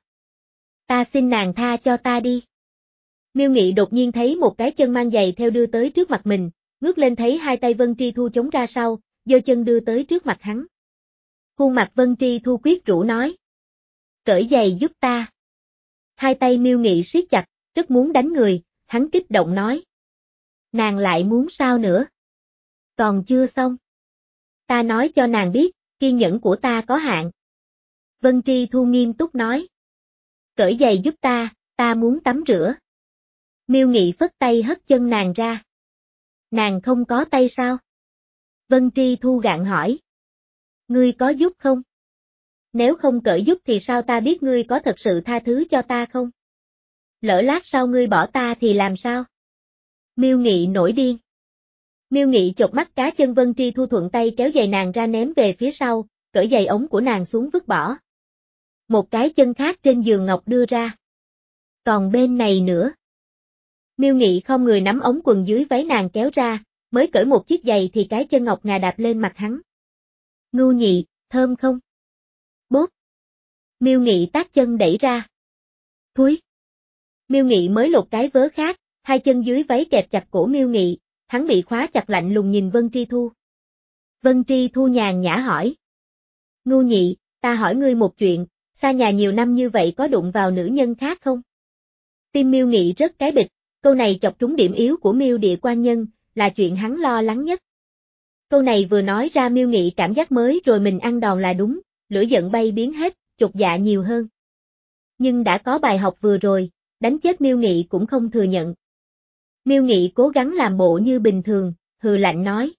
Ta xin nàng tha cho ta đi. Miêu Nghị đột nhiên thấy một cái chân mang giày theo đưa tới trước mặt mình, ngước lên thấy hai tay Vân Tri Thu chống ra sau, giơ chân đưa tới trước mặt hắn. Khuôn mặt Vân Tri Thu quyết rũ nói. Cởi giày giúp ta. Hai tay Miêu Nghị siết chặt, rất muốn đánh người, hắn kích động nói. Nàng lại muốn sao nữa? Còn chưa xong. Ta nói cho nàng biết, kiên nhẫn của ta có hạn. Vân Tri Thu nghiêm túc nói. Cởi giày giúp ta, ta muốn tắm rửa. Miêu Nghị phất tay hất chân nàng ra. Nàng không có tay sao? Vân Tri Thu gạn hỏi. Ngươi có giúp không? Nếu không cởi giúp thì sao ta biết ngươi có thật sự tha thứ cho ta không? Lỡ lát sau ngươi bỏ ta thì làm sao? Miêu Nghị nổi điên. Miêu Nghị chột mắt cá chân Vân Tri Thu thuận tay kéo giày nàng ra ném về phía sau, cởi giày ống của nàng xuống vứt bỏ. Một cái chân khác trên giường ngọc đưa ra. Còn bên này nữa. Miêu Nghị không người nắm ống quần dưới váy nàng kéo ra, mới cởi một chiếc giày thì cái chân ngọc ngà đạp lên mặt hắn. Ngu nhị, thơm không? Bốp. Miêu Nghị tát chân đẩy ra. Thúi. Miêu Nghị mới lột cái vớ khác, hai chân dưới váy kẹp chặt cổ Miêu Nghị, hắn bị khóa chặt lạnh lùng nhìn Vân Tri Thu. Vân Tri Thu nhàn nhã hỏi. Ngu nhị, ta hỏi ngươi một chuyện, xa nhà nhiều năm như vậy có đụng vào nữ nhân khác không? Tim Miêu Nghị rất cái bịch, câu này chọc trúng điểm yếu của Miêu Địa Quan Nhân, là chuyện hắn lo lắng nhất. Câu này vừa nói ra Miêu Nghị cảm giác mới rồi mình ăn đòn là đúng, lửa giận bay biến hết, chột dạ nhiều hơn. Nhưng đã có bài học vừa rồi, đánh chết Miêu Nghị cũng không thừa nhận. Miêu Nghị cố gắng làm bộ như bình thường, hừ lạnh nói.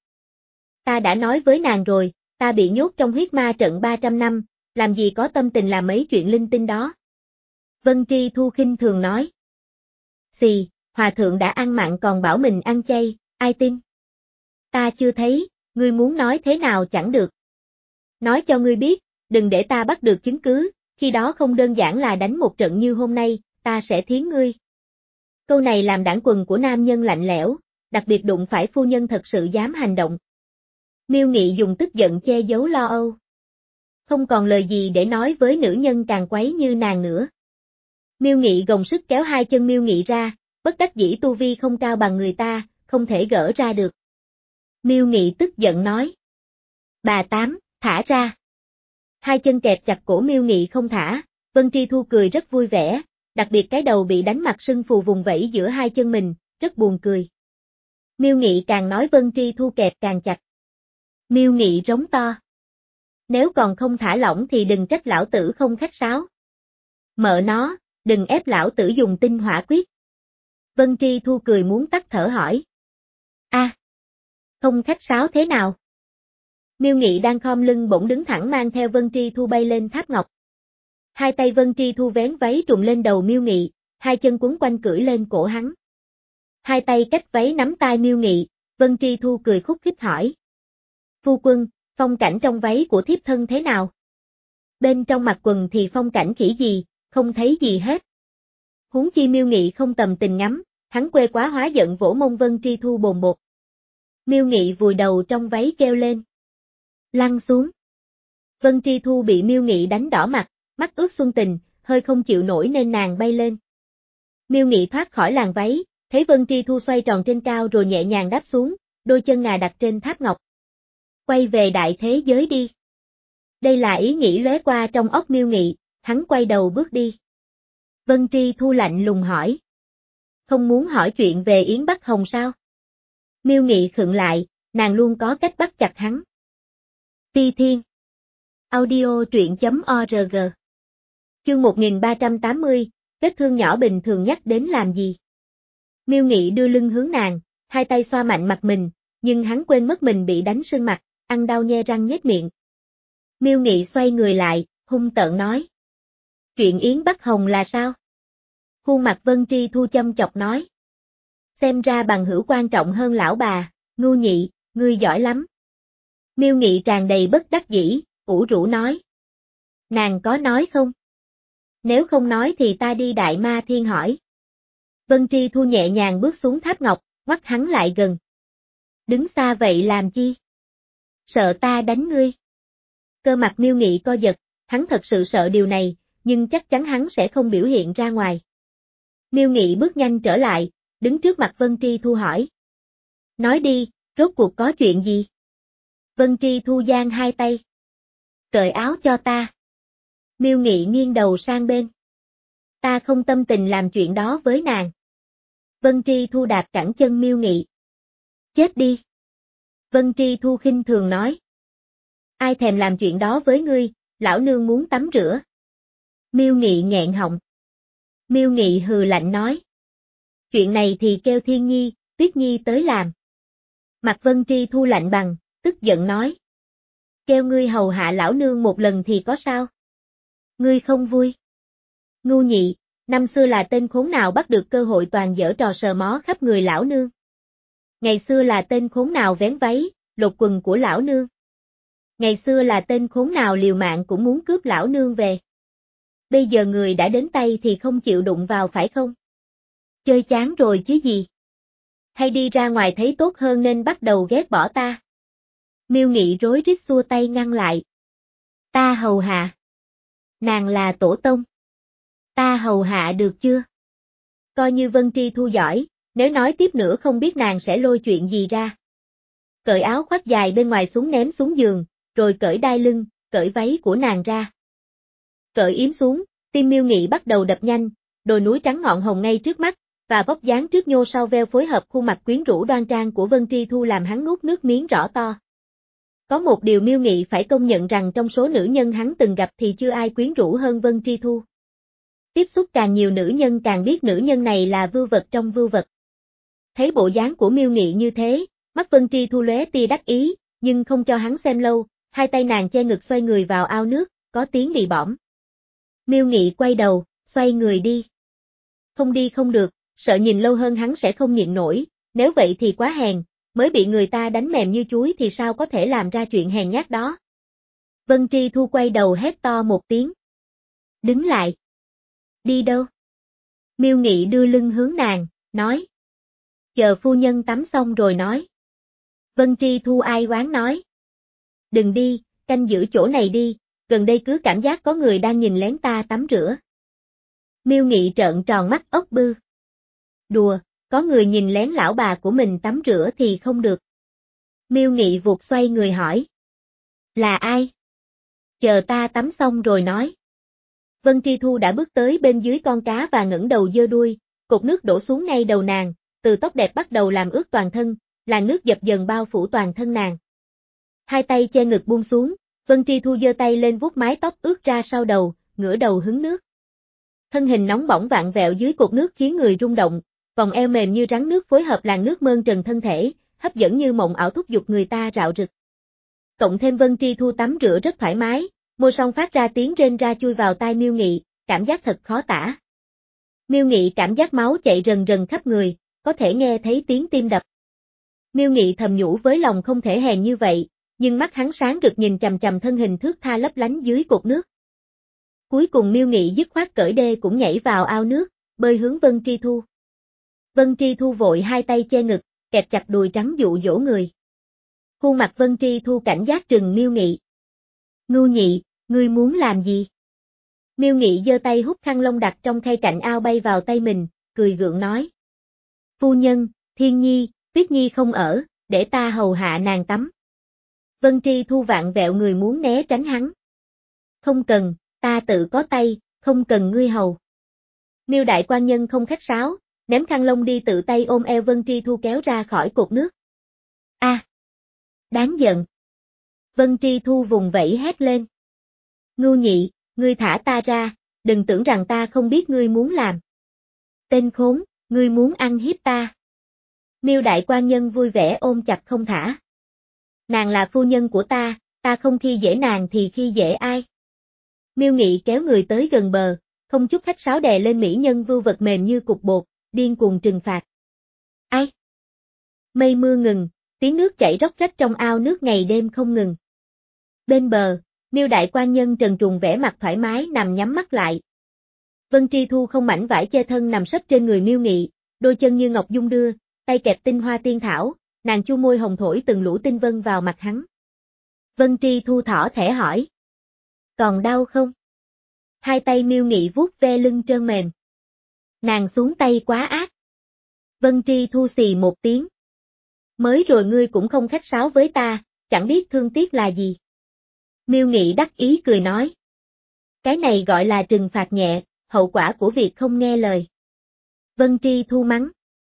Ta đã nói với nàng rồi, ta bị nhốt trong huyết ma trận ba trăm năm, làm gì có tâm tình làm mấy chuyện linh tinh đó. Vân Tri Thu khinh thường nói. Xì, Hòa thượng đã ăn mặn còn bảo mình ăn chay, ai tin? Ta chưa thấy, ngươi muốn nói thế nào chẳng được. Nói cho ngươi biết, đừng để ta bắt được chứng cứ, khi đó không đơn giản là đánh một trận như hôm nay, ta sẽ thiến ngươi. Câu này làm đảng quần của nam nhân lạnh lẽo, đặc biệt đụng phải phu nhân thật sự dám hành động. Miêu Nghị dùng tức giận che giấu lo âu. Không còn lời gì để nói với nữ nhân càng quấy như nàng nữa. Miêu Nghị gồng sức kéo hai chân Miêu Nghị ra, bất đắc dĩ tu vi không cao bằng người ta, không thể gỡ ra được. Miêu Nghị tức giận nói. Bà Tám, thả ra. Hai chân kẹp chặt cổ Miêu Nghị không thả, Vân Tri Thu cười rất vui vẻ, đặc biệt cái đầu bị đánh mặt sưng phù vùng vẫy giữa hai chân mình, rất buồn cười. Miêu Nghị càng nói Vân Tri Thu kẹp càng chặt. Miêu Nghị rống to. Nếu còn không thả lỏng thì đừng trách lão tử không khách sáo. Mợ nó, đừng ép lão tử dùng tinh hỏa quyết. Vân Tri Thu cười muốn tắt thở hỏi. A, à, không khách sáo thế nào? Miêu Nghị đang khom lưng bỗng đứng thẳng mang theo Vân Tri Thu bay lên tháp ngọc. Hai tay Vân Tri Thu vén váy trùm lên đầu Miêu Nghị, hai chân quấn quanh cưỡi lên cổ hắn. Hai tay cách váy nắm tai Miêu Nghị, Vân Tri Thu cười khúc khích hỏi. Phu quân, phong cảnh trong váy của thiếp thân thế nào? Bên trong mặc quần thì phong cảnh khỉ gì, không thấy gì hết. Huống chi Miêu Nghị không tầm tình ngắm, hắn quê quá hóa giận vỗ mông Vân Tri Thu bồn bột. Miêu Nghị vùi đầu trong váy kêu lên. Lăn xuống. Vân Tri Thu bị Miêu Nghị đánh đỏ mặt, mắt ướt xuân tình, hơi không chịu nổi nên nàng bay lên. Miêu Nghị thoát khỏi làn váy, thấy Vân Tri Thu xoay tròn trên cao rồi nhẹ nhàng đáp xuống, đôi chân ngà đặt trên tháp ngọc. Quay về đại thế giới đi. Đây là ý nghĩ lóe qua trong óc Miêu Nghị, hắn quay đầu bước đi. Vân Tri Thu lạnh lùng hỏi. Không muốn hỏi chuyện về Yến Bắc Hồng sao? Miêu Nghị khựng lại, nàng luôn có cách bắt chặt hắn. Ti Thiên. Audio truyện chấm org. Chương một nghìn ba trăm tám mươi, vết thương nhỏ bình thường nhắc đến làm gì? Miêu Nghị đưa lưng hướng nàng, hai tay xoa mạnh mặt mình, nhưng hắn quên mất mình bị đánh sưng mặt, ăn đau nhe răng nhếch miệng. Miêu Nghị xoay người lại, hung tợn nói. Chuyện Yến Bắc Hồng là sao? Khuôn mặt Vân Tri Thu châm chọc nói. Xem ra bằng hữu quan trọng hơn lão bà, ngu nhị, ngươi giỏi lắm. Miêu Nghị tràn đầy bất đắc dĩ, ủ rũ nói. Nàng có nói không? Nếu không nói thì ta đi Đại Ma Thiên hỏi. Vân Tri Thu nhẹ nhàng bước xuống tháp ngọc, ngoắt hắn lại gần. Đứng xa vậy làm chi? Sợ ta đánh ngươi. Cơ mặt Miêu Nghị co giật, hắn thật sự sợ điều này, nhưng chắc chắn hắn sẽ không biểu hiện ra ngoài. Miêu Nghị bước nhanh trở lại, đứng trước mặt Vân Tri Thu hỏi. Nói đi, rốt cuộc có chuyện gì? Vân Tri Thu giang hai tay. Cởi áo cho ta. Miêu Nghị nghiêng đầu sang bên. Ta không tâm tình làm chuyện đó với nàng. Vân Tri Thu đạp cẳng chân Miêu Nghị. Chết đi. Vân Tri Thu khinh thường nói. Ai thèm làm chuyện đó với ngươi, lão nương muốn tắm rửa. Miêu Nghị nghẹn họng. Miêu Nghị hừ lạnh nói. Chuyện này thì kêu Thiên Nhi, Tuyết Nhi tới làm. Mặt Vân Tri Thu lạnh bằng, tức giận nói. Kêu ngươi hầu hạ lão nương một lần thì có sao? Ngươi không vui. Ngu nhị, năm xưa là tên khốn nào bắt được cơ hội toàn dở trò sờ mó khắp người lão nương? Ngày xưa là tên khốn nào vén váy, lột quần của lão nương? Ngày xưa là tên khốn nào liều mạng cũng muốn cướp lão nương về? Bây giờ người đã đến tay thì không chịu đụng vào phải không? Chơi chán rồi chứ gì? Hay đi ra ngoài thấy tốt hơn nên bắt đầu ghét bỏ ta? Miêu Nghị rối rít xua tay ngăn lại. Ta hầu hạ. Nàng là tổ tông. Ta hầu hạ được chưa? Coi như Vân Tri Thu giỏi, nếu nói tiếp nữa không biết nàng sẽ lôi chuyện gì ra. Cởi áo khoác dài bên ngoài xuống ném xuống giường, rồi cởi đai lưng, cởi váy của nàng ra. Cởi yếm xuống, tim Miêu Nghị bắt đầu đập nhanh, đồi núi trắng ngọn hồng ngay trước mắt, và vóc dáng trước nhô sau veo phối hợp khuôn mặt quyến rũ đoan trang của Vân Tri Thu làm hắn nuốt nước miếng rõ to. Có một điều Miêu Nghị phải công nhận rằng trong số nữ nhân hắn từng gặp thì chưa ai quyến rũ hơn Vân Tri Thu. Tiếp xúc càng nhiều nữ nhân càng biết nữ nhân này là vưu vật trong vưu vật. Thấy bộ dáng của Miêu Nghị như thế, mắt Vân Tri Thu lóe tia đắc ý, nhưng không cho hắn xem lâu, hai tay nàng che ngực xoay người vào ao nước, có tiếng bị bõm. Miêu Nghị quay đầu, xoay người đi. Không đi không được, sợ nhìn lâu hơn hắn sẽ không nhịn nổi, nếu vậy thì quá hèn, mới bị người ta đánh mềm như chuối thì sao có thể làm ra chuyện hèn nhát đó. Vân Tri Thu quay đầu hét to một tiếng. Đứng lại. Đi đâu? Miêu Nghị đưa lưng hướng nàng, nói. Chờ phu nhân tắm xong rồi nói. Vân Tri Thu ai oán nói. Đừng đi, canh giữ chỗ này đi, gần đây cứ cảm giác có người đang nhìn lén ta tắm rửa. Miêu Nghị trợn tròn mắt ốc bư. Đùa, có người nhìn lén lão bà của mình tắm rửa thì không được. Miêu Nghị vụt xoay người hỏi. Là ai? Chờ ta tắm xong rồi nói. Vân Tri Thu đã bước tới bên dưới con cá và ngẩng đầu giơ đuôi, cột nước đổ xuống ngay đầu nàng, từ tóc đẹp bắt đầu làm ướt toàn thân, làn nước dập dần bao phủ toàn thân nàng. Hai tay che ngực buông xuống, Vân Tri Thu giơ tay lên vuốt mái tóc ướt ra sau đầu, ngửa đầu hứng nước. Thân hình nóng bỏng vặn vẹo dưới cột nước khiến người rung động, vòng eo mềm như rắn nước phối hợp làn nước mơn trần thân thể, hấp dẫn như mộng ảo thúc giục người ta rạo rực. Cộng thêm Vân Tri Thu tắm rửa rất thoải mái, môi son phát ra tiếng rên ra chui vào tai Miêu Nghị, cảm giác thật khó tả. Miêu Nghị cảm giác máu chạy rần rần khắp người, có thể nghe thấy tiếng tim đập. Miêu Nghị thầm nhủ với lòng không thể hèn như vậy, nhưng mắt hắn sáng rực nhìn chằm chằm thân hình thướt tha lấp lánh dưới cột nước. Cuối cùng Miêu Nghị dứt khoát cởi đê cũng nhảy vào ao nước, bơi hướng Vân Tri Thu. Vân Tri Thu vội hai tay che ngực, kẹp chặt đùi trắng dụ dỗ người. Khuôn mặt Vân Tri Thu cảnh giác trừng Miêu Nghị. Ngưu Nhị, ngươi muốn làm gì? Miêu Nghị giơ tay hút khăn lông đặt trong khay cạnh ao bay vào tay mình, cười gượng nói. Phu nhân, Thiên Nhi, Tuyết Nhi không ở, để ta hầu hạ nàng tắm. Vân Tri Thu vạn vẹo người muốn né tránh hắn. Không cần, ta tự có tay, không cần ngươi hầu. Miêu đại quan nhân không khách sáo, ném khăn lông đi tự tay ôm eo Vân Tri Thu kéo ra khỏi cột nước. A, à, đáng giận. Vân Tri Thu vùng vẫy hét lên. Ngưu Nhị, ngươi thả ta ra, đừng tưởng rằng ta không biết ngươi muốn làm. Tên khốn, ngươi muốn ăn hiếp ta. Miêu đại quan nhân vui vẻ ôm chặt không thả. Nàng là phu nhân của ta, ta không khi dễ nàng thì khi dễ ai. Miêu Nghị kéo người tới gần bờ, không chút khách sáo đè lên mỹ nhân vưu vật mềm như cục bột, điên cuồng trừng phạt. Ai? Mây mưa ngừng, tiếng nước chảy róc rách trong ao nước ngày đêm không ngừng. Bên bờ, Miêu đại quan nhân trần truồng vẻ mặt thoải mái nằm nhắm mắt lại. Vân Tri Thu không mảnh vải che thân nằm sấp trên người Miêu Nghị, đôi chân như ngọc dung đưa, tay kẹp tinh hoa tiên thảo, nàng chu môi hồng thổi từng lũ tinh vân vào mặt hắn. Vân Tri Thu thỏ thẻ hỏi. Còn đau không? Hai tay Miêu Nghị vuốt ve lưng trơn mềm. Nàng xuống tay quá ác. Vân Tri Thu xì một tiếng. Mới rồi ngươi cũng không khách sáo với ta, chẳng biết thương tiếc là gì. Miêu Nghị đắc ý cười nói. Cái này gọi là trừng phạt nhẹ, hậu quả của việc không nghe lời. Vân Tri Thu mắng.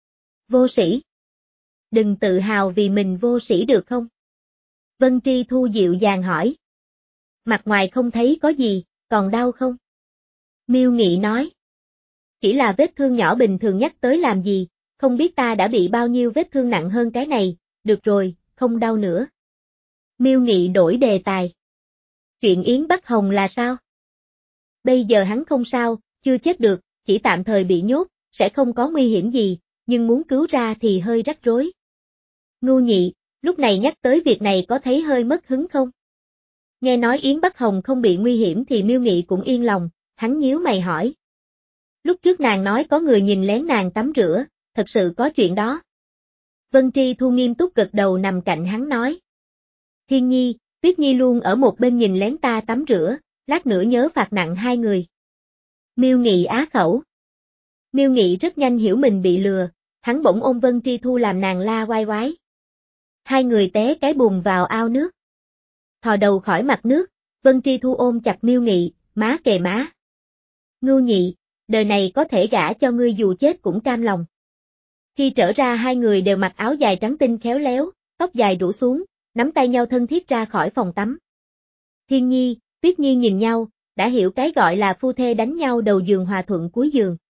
Vô sĩ. Đừng tự hào vì mình vô sĩ được không? Vân Tri Thu dịu dàng hỏi. Mặt ngoài không thấy có gì, còn đau không? Miêu Nghị nói. Chỉ là vết thương nhỏ bình thường nhắc tới làm gì, không biết ta đã bị bao nhiêu vết thương nặng hơn cái này, được rồi, không đau nữa. Miêu Nghị đổi đề tài. Chuyện Yến Bắc Hồng là sao? Bây giờ hắn không sao, chưa chết được, chỉ tạm thời bị nhốt, sẽ không có nguy hiểm gì, nhưng muốn cứu ra thì hơi rắc rối. Ngưu Nhị, lúc này nhắc tới việc này có thấy hơi mất hứng không? Nghe nói Yến Bắc Hồng không bị nguy hiểm thì Miêu Nghị cũng yên lòng, hắn nhíu mày hỏi. Lúc trước nàng nói có người nhìn lén nàng tắm rửa, thật sự có chuyện đó. Vân Tri Thu nghiêm túc gật đầu nằm cạnh hắn nói. Thiên Nhi, Tuyết Nhi luôn ở một bên nhìn lén ta tắm rửa, lát nữa nhớ phạt nặng hai người. Miêu Nghị á khẩu. Miêu Nghị rất nhanh hiểu mình bị lừa, hắn bỗng ôm Vân Tri Thu làm nàng la oai oái. Hai người té cái bùn vào ao nước. Thò đầu khỏi mặt nước, Vân Tri Thu ôm chặt Miêu Nghị, má kề má. Ngưu Nhị, đời này có thể gả cho ngươi dù chết cũng cam lòng. Khi trở ra hai người đều mặc áo dài trắng tinh khéo léo, tóc dài rủ xuống, nắm tay nhau thân thiết ra khỏi phòng tắm. Thiên Nhi, Tuyết Nhi nhìn nhau, đã hiểu cái gọi là phu thê đánh nhau đầu giường hòa thuận cuối giường.